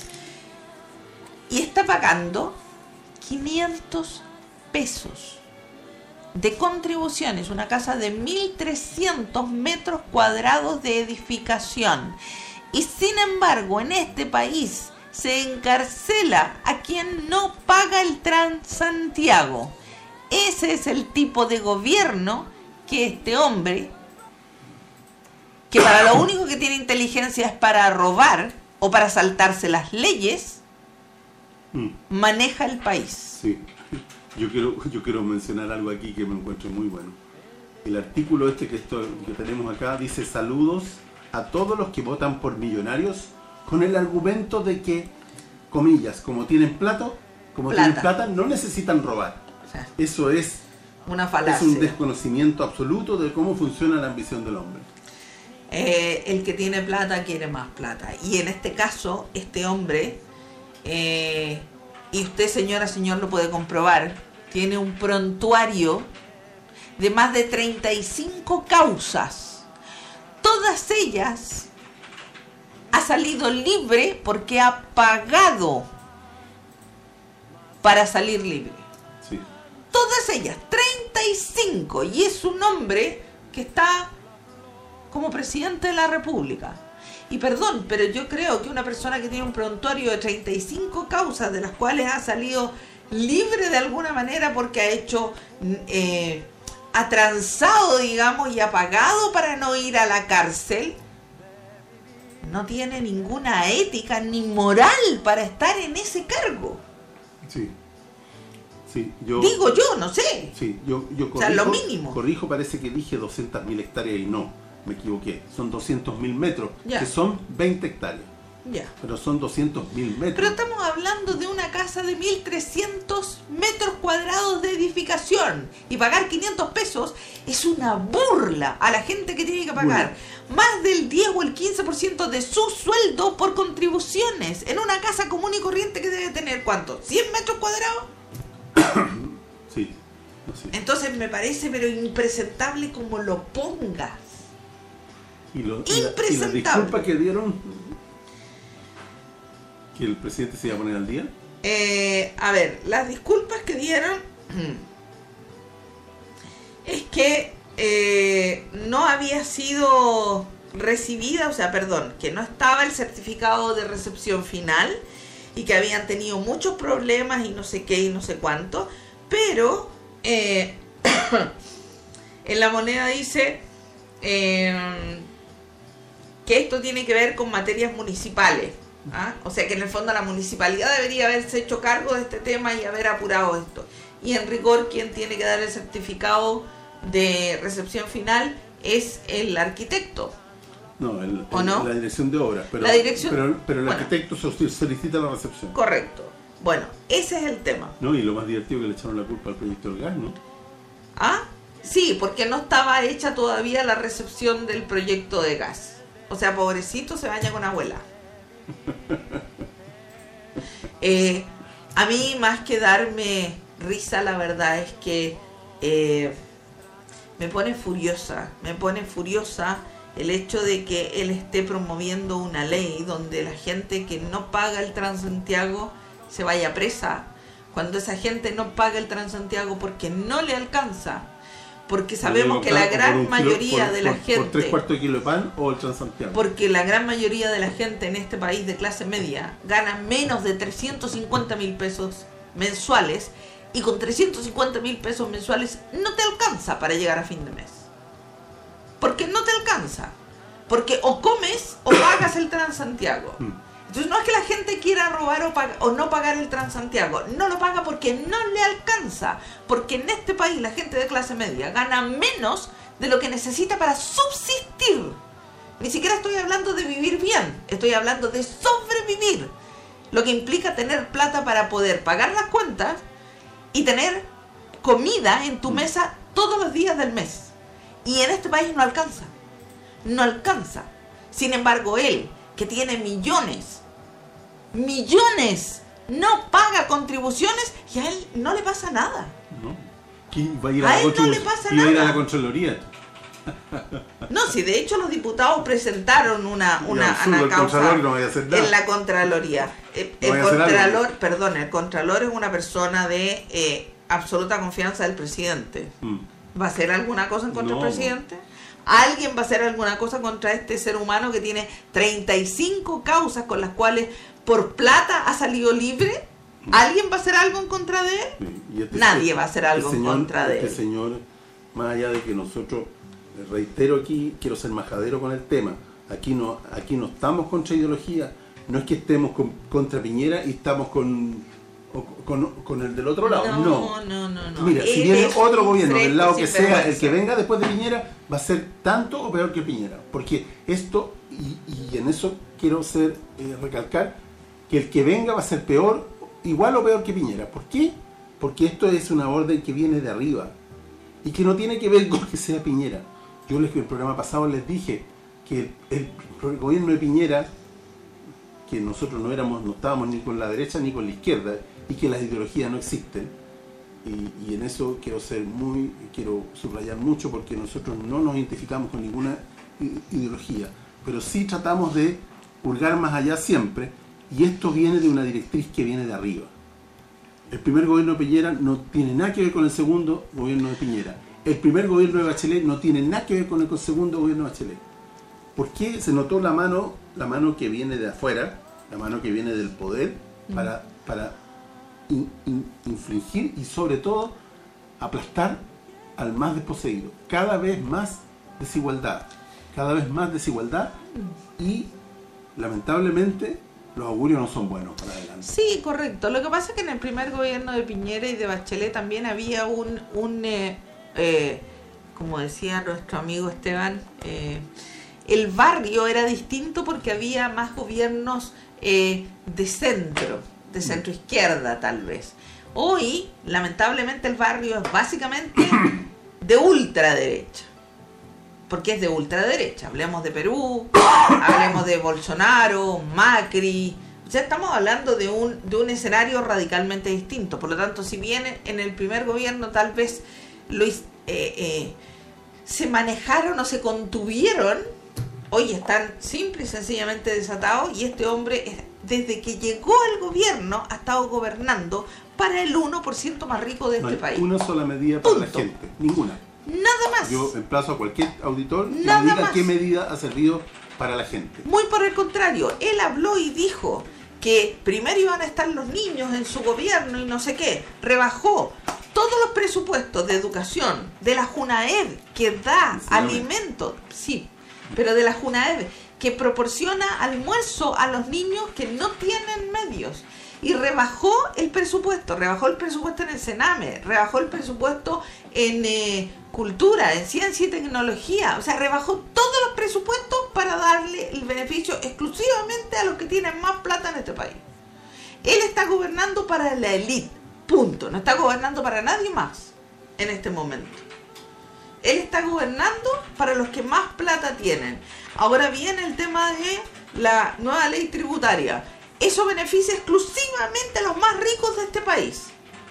y está pagando quinientos pesos de contribuciones, una casa de mil trescientos metros cuadrados de edificación. Y sin embargo, en este país se encarcela a quien no paga el Transantiago. Ese es el tipo de gobierno que este hombre, que para lo único que tiene inteligencia es para robar o para saltarse las leyes, Mm. maneja el país. Sí, yo quiero, yo quiero mencionar algo aquí que me encuentro muy bueno. El artículo este que, esto, que tenemos acá dice: saludos a todos los que votan por millonarios con el argumento de que, comillas, como tienen plata, como Plata. tienen plata, no necesitan robar. O sea, Eso es, una es falacia. un desconocimiento absoluto de cómo funciona la ambición del hombre. Eh, el que tiene plata quiere más plata. Y en este caso, este hombre, eh, y usted, señora, señor, lo puede comprobar, tiene un prontuario de más de treinta y cinco causas. Todas ellas ha salido libre porque ha pagado para salir libre. Sí. Todas ellas, treinta y cinco. Y es un hombre que está como presidente de la República. Y perdón, pero yo creo que una persona que tiene un prontuario de treinta y cinco causas, de las cuales ha salido libre de alguna manera porque ha hecho, eh, ha transado, digamos, y ha pagado para no ir a la cárcel, no tiene ninguna ética ni moral para estar en ese cargo. Sí. Sí, yo, Digo yo, no sé. sí, yo, yo O sea, corrijo, lo mínimo. corrijo, parece que dije doscientas mil hectáreas y no, me equivoqué. Son doscientos mil metros, Ya. que son veinte hectáreas. Ya. Pero son doscientos mil metros. Pero estamos hablando de una casa de mil trescientos metros cuadrados de edificación. Y pagar quinientos pesos es una burla a la gente que tiene que pagar más del diez o el quince por ciento de su sueldo por contribuciones en una casa común y corriente que debe tener, ¿cuánto? ¿cien metros cuadrados? Sí, no sé. Entonces me parece pero impresentable como lo pongas. Y, lo, y, la, y la Impresentable. disculpa que dieron, que el presidente se iba a poner al día. Eh, a ver, las disculpas que dieron es que eh, no había sido recibida, o sea, perdón, que no estaba el certificado de recepción final y que habían tenido muchos problemas y no sé qué y no sé cuánto, pero eh, en la moneda dice eh, que esto tiene que ver con materias municipales. ¿Ah? O sea que en el fondo la municipalidad debería haberse hecho cargo de este tema y haber apurado esto. Y en rigor quien tiene que dar el certificado de recepción final es el arquitecto. No, el, ¿O el- no? la dirección de obras. Pero, La dirección- pero, pero el bueno. arquitecto so- solicita la recepción. Correcto. Bueno, ese es el tema. No, y lo más divertido que le echaron la culpa al proyecto del gas, ¿no? ¿Ah? Sí, porque no estaba hecha todavía la recepción del proyecto de gas. O sea, pobrecito se baña con abuela. Eh, a mí más que darme risa, la verdad es que eh, me pone furiosa, me pone furiosa el hecho de que él esté promoviendo una ley donde la gente que no paga el Transantiago se vaya presa, cuando esa gente no paga el Transantiago porque no le alcanza, porque sabemos que la gran mayoría de la gente... Por tres cuartos de kilo de pan o el Transantiago. Porque la gran mayoría de la gente en este país de clase media gana menos de trescientos cincuenta mil pesos mensuales y con trescientos cincuenta mil pesos mensuales no te alcanza para llegar a fin de mes. Porque no te alcanza. Porque o comes o pagas el Transantiago. Mm. Entonces no es que la gente quiera robar o, pag- o no pagar el Transantiago, no lo paga porque no le alcanza, porque en este país la gente de clase media gana menos de lo que necesita para subsistir. Ni siquiera estoy hablando de vivir bien, estoy hablando de sobrevivir, lo que implica tener plata para poder pagar las cuentas y tener comida en tu mesa todos los días del mes. Y en este país no alcanza, no alcanza. Sin embargo, él, que tiene millones, millones, no paga contribuciones y a él no le pasa nada. ¿No? ¿Qué va a ir a, A la él no contribu- le pasa iba a ir a nada. la Contraloría? No, si de hecho los diputados presentaron una, Y una, absurdo, una el causa Contralor no vaya a hacer nada. en la Contraloría. Eh, No El vaya a hacer algo. Contralor, perdón, el Contralor es una persona de eh, absoluta confianza del presidente. Mm. ¿Va a hacer alguna cosa en contra No. del presidente? ¿Alguien va a hacer alguna cosa contra este ser humano que tiene treinta y cinco causas con las cuales por plata ha salido libre? ¿Alguien va a hacer algo en contra de él? Sí, y este Nadie se- va a hacer algo este en señor- contra de este él. señor, más allá de que nosotros, eh, reitero aquí, quiero ser majadero con el tema, aquí no aquí no estamos contra ideología, no es que estemos con- contra Piñera y estamos con, o- con, con el del otro lado, no. No, no, no, no. Mira, si Él viene es otro un gobierno del lado que fresco sea, el sinvergüenza. que venga después de Piñera, va a ser tanto o peor que Piñera. Porque esto, y, y en eso quiero ser eh, recalcar, que el que venga va a ser peor, igual o peor que Piñera. ¿Por qué? Porque esto es una orden que viene de arriba y que no tiene que ver con que sea Piñera. Yo les, en el programa pasado les dije que el, el gobierno de Piñera, que nosotros no éramos, no estábamos ni con la derecha ni con la izquierda, y que las ideologías no existen, y, y en eso quiero ser muy, quiero subrayar mucho, porque nosotros no nos identificamos con ninguna i- ideología, pero sí tratamos de hurgar más allá siempre, y esto viene de una directriz que viene de arriba. El primer gobierno de Piñera no tiene nada que ver con el segundo gobierno de Piñera. El primer gobierno de Bachelet no tiene nada que ver con el segundo gobierno de Bachelet. ¿Por qué se notó la mano, la mano que viene de afuera, la mano que viene del poder, para, para in- in- infligir y sobre todo aplastar al más desposeído? Cada vez más desigualdad, cada vez más desigualdad, y lamentablemente los augurios no son buenos para adelante. Sí, correcto. Lo que pasa es que en el primer gobierno de Piñera y de Bachelet también había un, un eh, eh, como decía nuestro amigo Esteban, eh, el barrio era distinto porque había más gobiernos eh, de centro, de centro izquierda tal vez. Hoy, lamentablemente, el barrio es básicamente de ultraderecha. Porque es de ultraderecha. Hablemos de Perú, hablemos de Bolsonaro, Macri. Ya estamos hablando de un, de un escenario radicalmente distinto. Por lo tanto, si bien en el primer gobierno tal vez lo, eh, eh, se manejaron o se contuvieron, hoy están simple y sencillamente desatados, y este hombre, desde que llegó al gobierno, ha estado gobernando para el uno por ciento más rico de No este hay país. una sola medida para Punto. la gente, ninguna. Nada más. Yo emplazo a cualquier auditor que Nada me diga más. qué medida ha servido para la gente. Muy por el contrario, él habló y dijo que primero iban a estar los niños en su gobierno y no sé qué. Rebajó todos los presupuestos de educación de la JUNAEV, que da Sí, alimento, sí, pero de la JUNAEV, que proporciona almuerzo a los niños que no tienen medios. Y rebajó el presupuesto, rebajó el presupuesto en el Sename, rebajó el presupuesto en eh, cultura, en ciencia y tecnología. O sea, rebajó todos los presupuestos para darle el beneficio exclusivamente a los que tienen más plata en este país. Él está gobernando para la élite, punto. No está gobernando para nadie más en este momento. Él está gobernando para los que más plata tienen. Ahora viene el tema de la nueva ley tributaria. Eso beneficia exclusivamente a los más ricos de este país.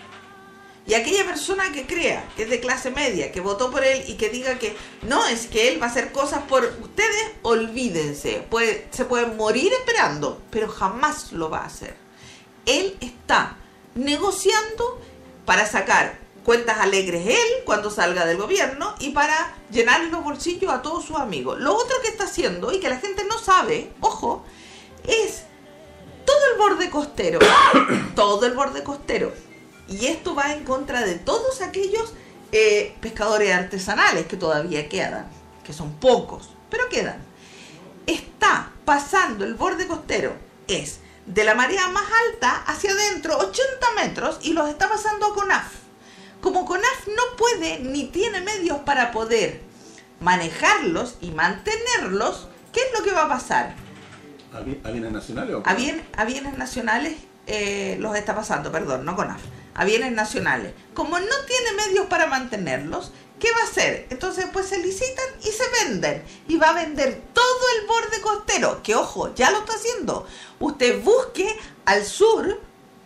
Y aquella persona que crea que es de clase media, que votó por él y que diga que no, es que él va a hacer cosas por ustedes, olvídense. Puede, se pueden morir esperando, pero jamás lo va a hacer. Él está negociando para sacar cuentas alegres él cuando salga del gobierno y para llenarle los bolsillos a todos sus amigos. Lo otro que está haciendo y que la gente no sabe, ojo, es todo el borde costero, todo el borde costero. Y esto va en contra de todos aquellos eh, pescadores artesanales que todavía quedan, que son pocos, pero quedan. Está pasando el borde costero, es de la marea más alta hacia adentro, ochenta metros, y los está pasando a CONAF. Como CONAF no puede ni tiene medios para poder manejarlos y mantenerlos, ¿qué es lo que va a pasar? ¿A bien- a bienes nacionales o A, bien, a bienes nacionales eh, los está pasando, perdón, no CONAF, a bienes nacionales. Como no tiene medios para mantenerlos, ¿qué va a hacer? Entonces pues se licitan y se venden. Y va a vender todo el borde costero, que ojo, ya lo está haciendo. Usted busque al sur,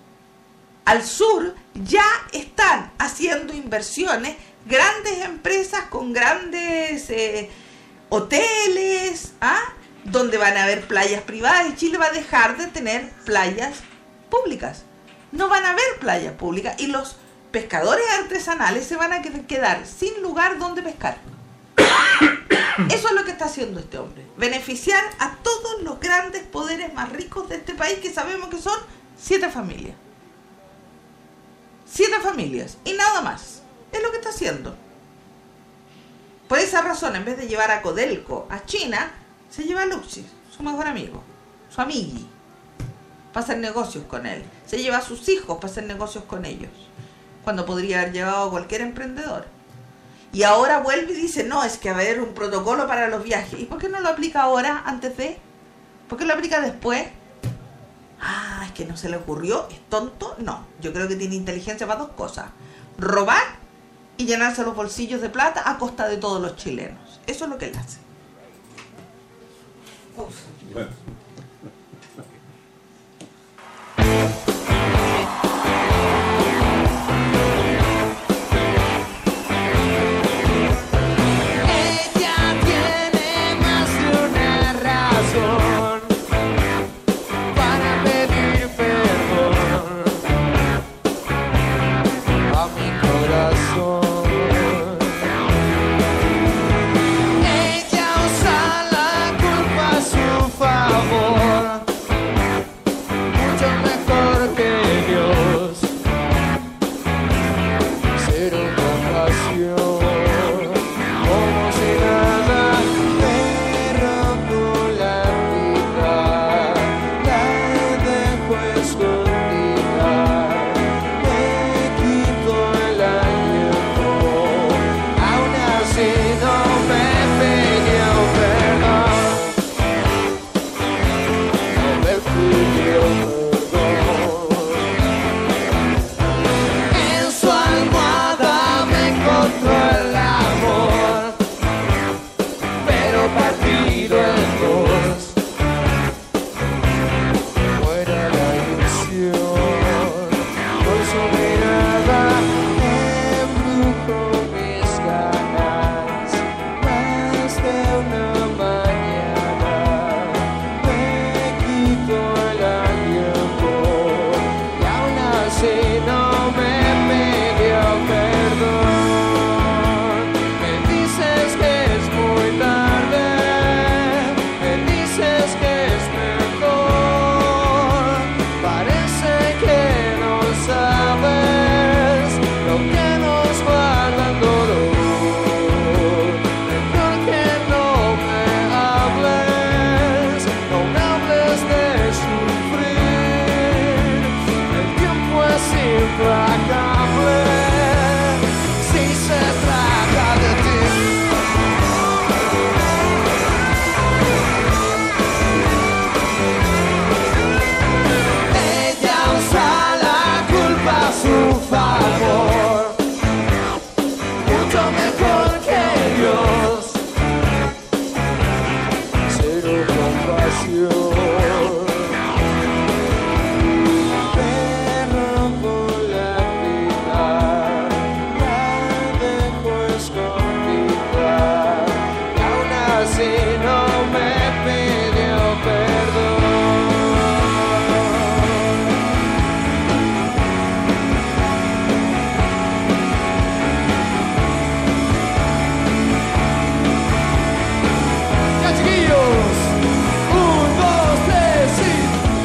al sur ya están haciendo inversiones, grandes empresas con grandes eh, hoteles, ¿ah? donde van a haber playas privadas, y Chile va a dejar de tener playas públicas. No van a haber playas públicas y los pescadores artesanales se van a quedar sin lugar donde pescar. Eso es lo que está haciendo este hombre. Beneficiar a todos los grandes poderes más ricos de este país, que sabemos que son siete familias. Siete familias y nada más. Es lo que está haciendo. Por esa razón, en vez de llevar a Codelco a China, se lleva a Luxis, su mejor amigo, su amigui, para hacer negocios con él. Se lleva a sus hijos para hacer negocios con ellos, cuando podría haber llevado a cualquier emprendedor. Y ahora vuelve y dice, no, es que va a haber un protocolo para los viajes. ¿Y por qué no lo aplica ahora, antes de? ¿Por qué lo aplica después? Ah, es que no se le ocurrió, es tonto. No, yo creo que tiene inteligencia para dos cosas. Robar y llenarse los bolsillos de plata a costa de todos los chilenos. Eso es lo que él hace. Uf. Bueno. Ella tiene más de una razón para pedir perdón a mi corazón. Ella usa la culpa a su favor, mucho mejor que Dios. Cero compasión. Como si nada, me rompo la vida, la dejo escondida, me quito el aliento, aún así no me pidió perdón, no me pidió perdón. En su almohada me encontró el amor, pero partido en dos, fuera la ilusión. Con su mirada embrujó mis ganas, más de una mañana me quitó el aliento y aún así no me pidió perdón. Me dices que es muy tarde, me dices que es mejor, parece que no sabes lo que nos guarda el dolor. Mejor que no me hables, no me hables de sufrir. El tiempo es implacable si se trata de ti. Ella usa la culpa a su favor, mucho mejor que Dios. Cero compasión. Me rompo la vida, la dejo escondida, y aún así no me pidió perdón. Ya, chiquillos, un, dos, tres, sí.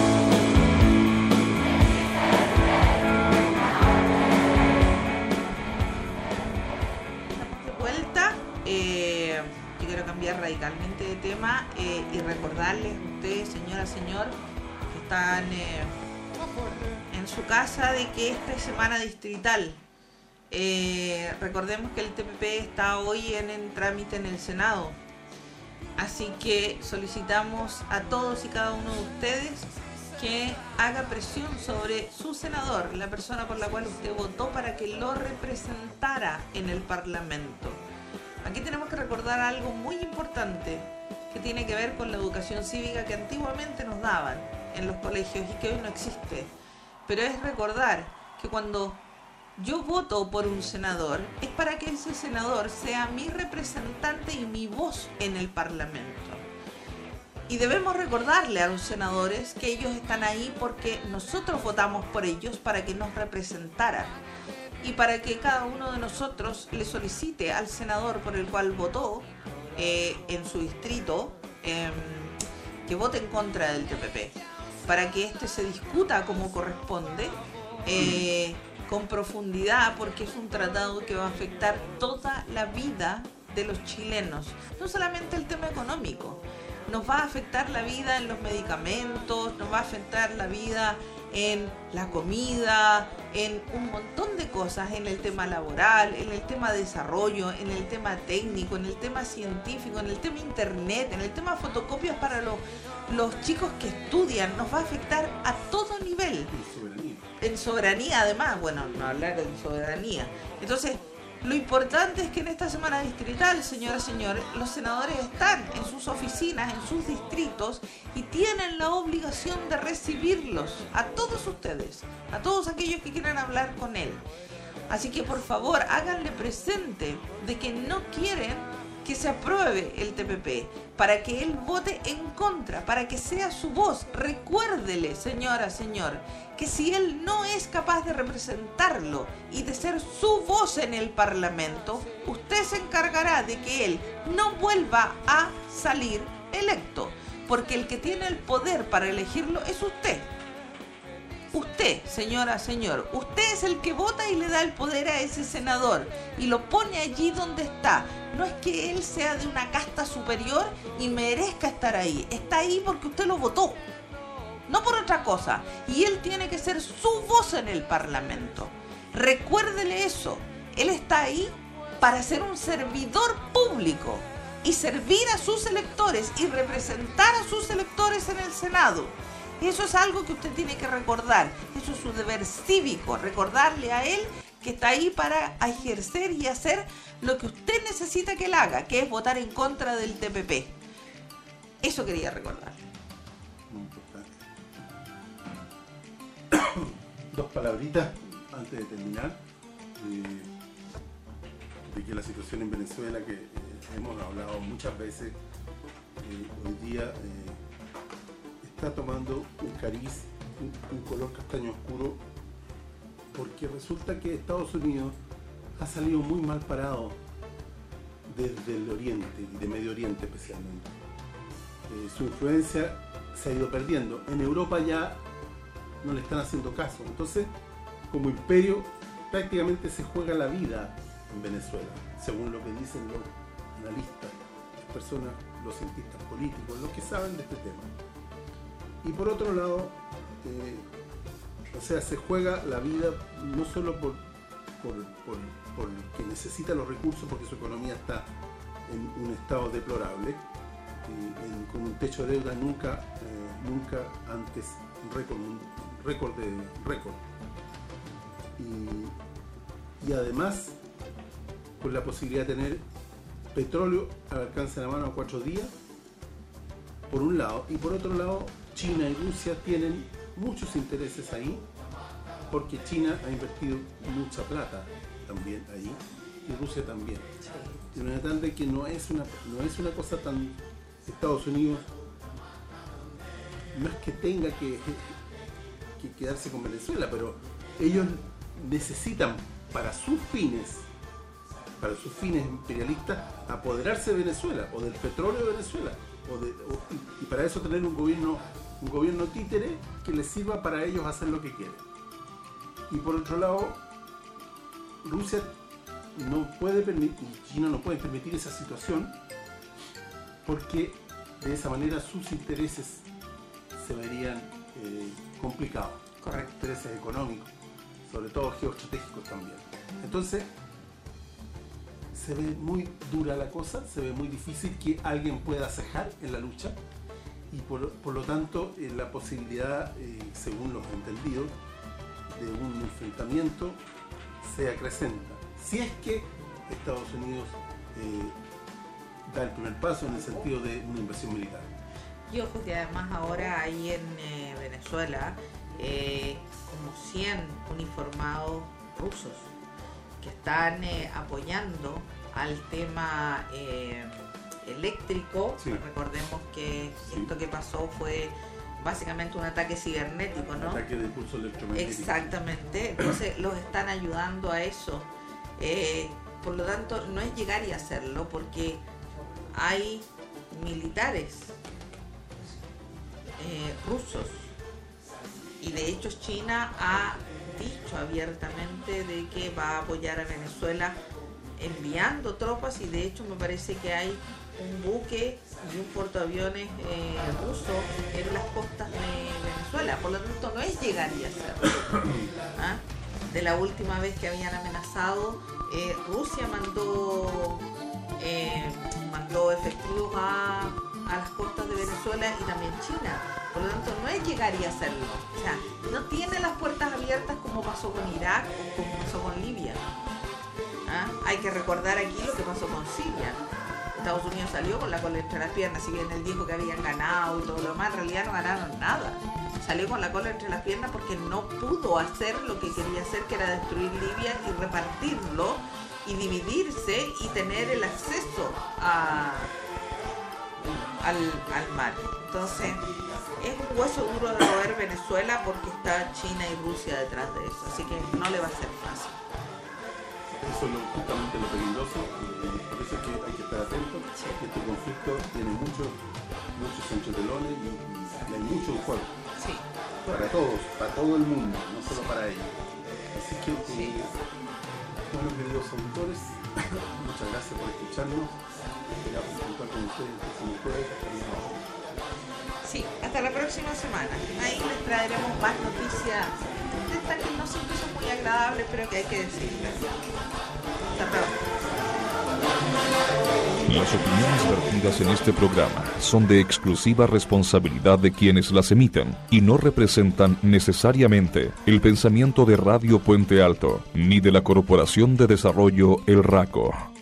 De vuelta, eh, yo quiero cambiar radicalmente de tema eh, y recordarles a ustedes, señora, señor, que están eh, en su casa, de que esta es semana distrital. Eh, recordemos que el T P P está hoy en, en trámite en el Senado, así que solicitamos a todos y cada uno de ustedes que haga presión sobre su senador, la persona por la cual usted votó para que lo representara en el Parlamento. Aquí tenemos que recordar algo muy importante que tiene que ver con la educación cívica que antiguamente nos daban en los colegios y que hoy no existe. Pero es recordar que cuando yo voto por un senador, es para que ese senador sea mi representante y mi voz en el Parlamento. Y debemos recordarle a los senadores que ellos están ahí porque nosotros votamos por ellos para que nos representaran. y para que cada uno de nosotros le solicite al senador por el cual votó eh, en su distrito eh, que vote en contra del T P P, para que este se discuta como corresponde, eh, con profundidad, porque es un tratado que va a afectar toda la vida de los chilenos, no solamente el tema económico, nos va a afectar la vida en los medicamentos, nos va a afectar la vida en la comida, en un montón de cosas, en el tema laboral, en el tema de desarrollo, en el tema técnico, en el tema científico, en el tema internet, en el tema fotocopias para los, los chicos que estudian, nos va a afectar a todo nivel. En soberanía además, bueno, no hablar de soberanía. Entonces, lo importante es que en esta semana distrital, señoras y señores, los senadores están en sus oficinas, en sus distritos, y tienen la obligación de recibirlos, a todos ustedes, a todos aquellos que quieran hablar con él. Así que por favor, háganle presente de que no quieren que se apruebe el T P P, para que él vote en contra, para que sea su voz. Recuérdele, señora, señor, que si él no es capaz de representarlo y de ser su voz en el Parlamento, usted se encargará de que él no vuelva a salir electo, porque el que tiene el poder para elegirlo es usted. Usted, señora, señor, usted es el que vota y le da el poder a ese senador y lo pone allí donde está. No es que él sea de una casta superior y merezca estar ahí. Está ahí porque usted lo votó, no por otra cosa. Y él tiene que ser su voz en el Parlamento. Recuérdele eso. Él está ahí para ser un servidor público y servir a sus electores y representar a sus electores en el Senado. Eso es algo que usted tiene que recordar. Eso es su deber cívico, recordarle a él que está ahí para ejercer y hacer lo que usted necesita que él haga, que es votar en contra del T P P. Eso quería recordar. Muy importante. Dos palabritas antes de terminar, eh, de que la situación en Venezuela, que eh, hemos hablado muchas veces, eh, hoy día eh, está tomando un cariz, un, un color castaño oscuro, porque resulta que Estados Unidos ha salido muy mal parado desde el Oriente y de Medio Oriente especialmente. Eh, su influencia se ha ido perdiendo. En Europa ya no le están haciendo caso. Entonces, como imperio, prácticamente se juega la vida en Venezuela, según lo que dicen los analistas, las personas, los cientistas políticos, los que saben de este tema. Y por otro lado, eh, o sea, se juega la vida no solo por, por, por, por el que necesita los recursos, porque su economía está en un estado deplorable, y en, con un techo de deuda nunca, eh, nunca antes récord, récord de récord. Y, y además, con la posibilidad de tener petróleo al alcance de la mano a cuatro días, por un lado, y por otro lado, China y Rusia tienen muchos intereses ahí, porque China ha invertido mucha plata también ahí, y Rusia también. De manera tal de que no es una, no es una cosa tan... Estados Unidos no es que tenga que, que quedarse con Venezuela, pero ellos necesitan para sus fines, para sus fines imperialistas, apoderarse de Venezuela, o del petróleo de Venezuela, o de, o, y, y para eso tener un gobierno, un gobierno títere que les sirva para ellos hacer lo que quieren. Y por otro lado, Rusia no puede permitir, y China no puede permitir esa situación, porque de esa manera sus intereses se verían eh, complicados. Correcto. Intereses económicos, sobre todo geoestratégicos también. Entonces, se ve muy dura la cosa, se ve muy difícil que alguien pueda cejar en la lucha, y por, por lo tanto eh, la posibilidad, eh, según los entendidos, de un enfrentamiento se acrecenta. Si es que Estados Unidos eh, da el primer paso en el sentido de una invasión militar. Y ojo que además ahora ahí en eh, Venezuela, eh, como cien uniformados rusos que están eh, apoyando al tema eh, eléctrico. Sí. Recordemos que sí. Esto que pasó fue básicamente un ataque cibernético, ¿no? Ataque de pulso electromagnético. Exactamente, entonces los están ayudando a eso. Eh, por lo tanto, no es llegar y hacerlo, porque hay militares eh, rusos, y de hecho China ha dicho abiertamente de que va a apoyar a Venezuela enviando tropas, y de hecho me parece que hay un buque y un portaaviones eh, ruso en las costas de Venezuela. Por lo tanto, no es llegar y hacerlo. ¿Ah? De la última vez que habían amenazado, eh, Rusia mandó eh, mandó efectivos a, a las costas de Venezuela, y también China. Por lo tanto, no es llegar y hacerlo. O sea, no tiene las puertas abiertas como pasó con Irak o como pasó con Libia. ¿Ah? Hay que recordar aquí lo que pasó con Siria. Estados Unidos salió con la cola entre las piernas, si bien él dijo que habían ganado y todo lo demás, en realidad no ganaron nada. Salió con la cola entre las piernas porque no pudo hacer lo que quería hacer, que era destruir Libia y repartirlo y dividirse y tener el acceso a, al, al mar. Entonces, es un hueso duro de roer Venezuela, porque está China y Rusia detrás de eso, así que no le va a ser fácil. Eso es lo, justamente lo peligroso, y por eso es que hay que estar atentos. Sí. Este conflicto tiene muchos muchos entretelones y, y hay mucho en juego. Sí. Para todos, para todo el mundo, no solo para ellos. Así que, Sí. eh, bueno, queridos auditores, muchas gracias por escucharnos. Esperamos contar con ustedes el próximo jueves. Sí, hasta la próxima semana. Ahí les traeremos más noticias de estas que no siempre son muy agradables, pero que hay que decirles. Hasta pronto. Las opiniones vertidas en este programa son de exclusiva responsabilidad de quienes las emiten y no representan necesariamente el pensamiento de Radio Puente Alto ni de la Corporación de Desarrollo El Raco.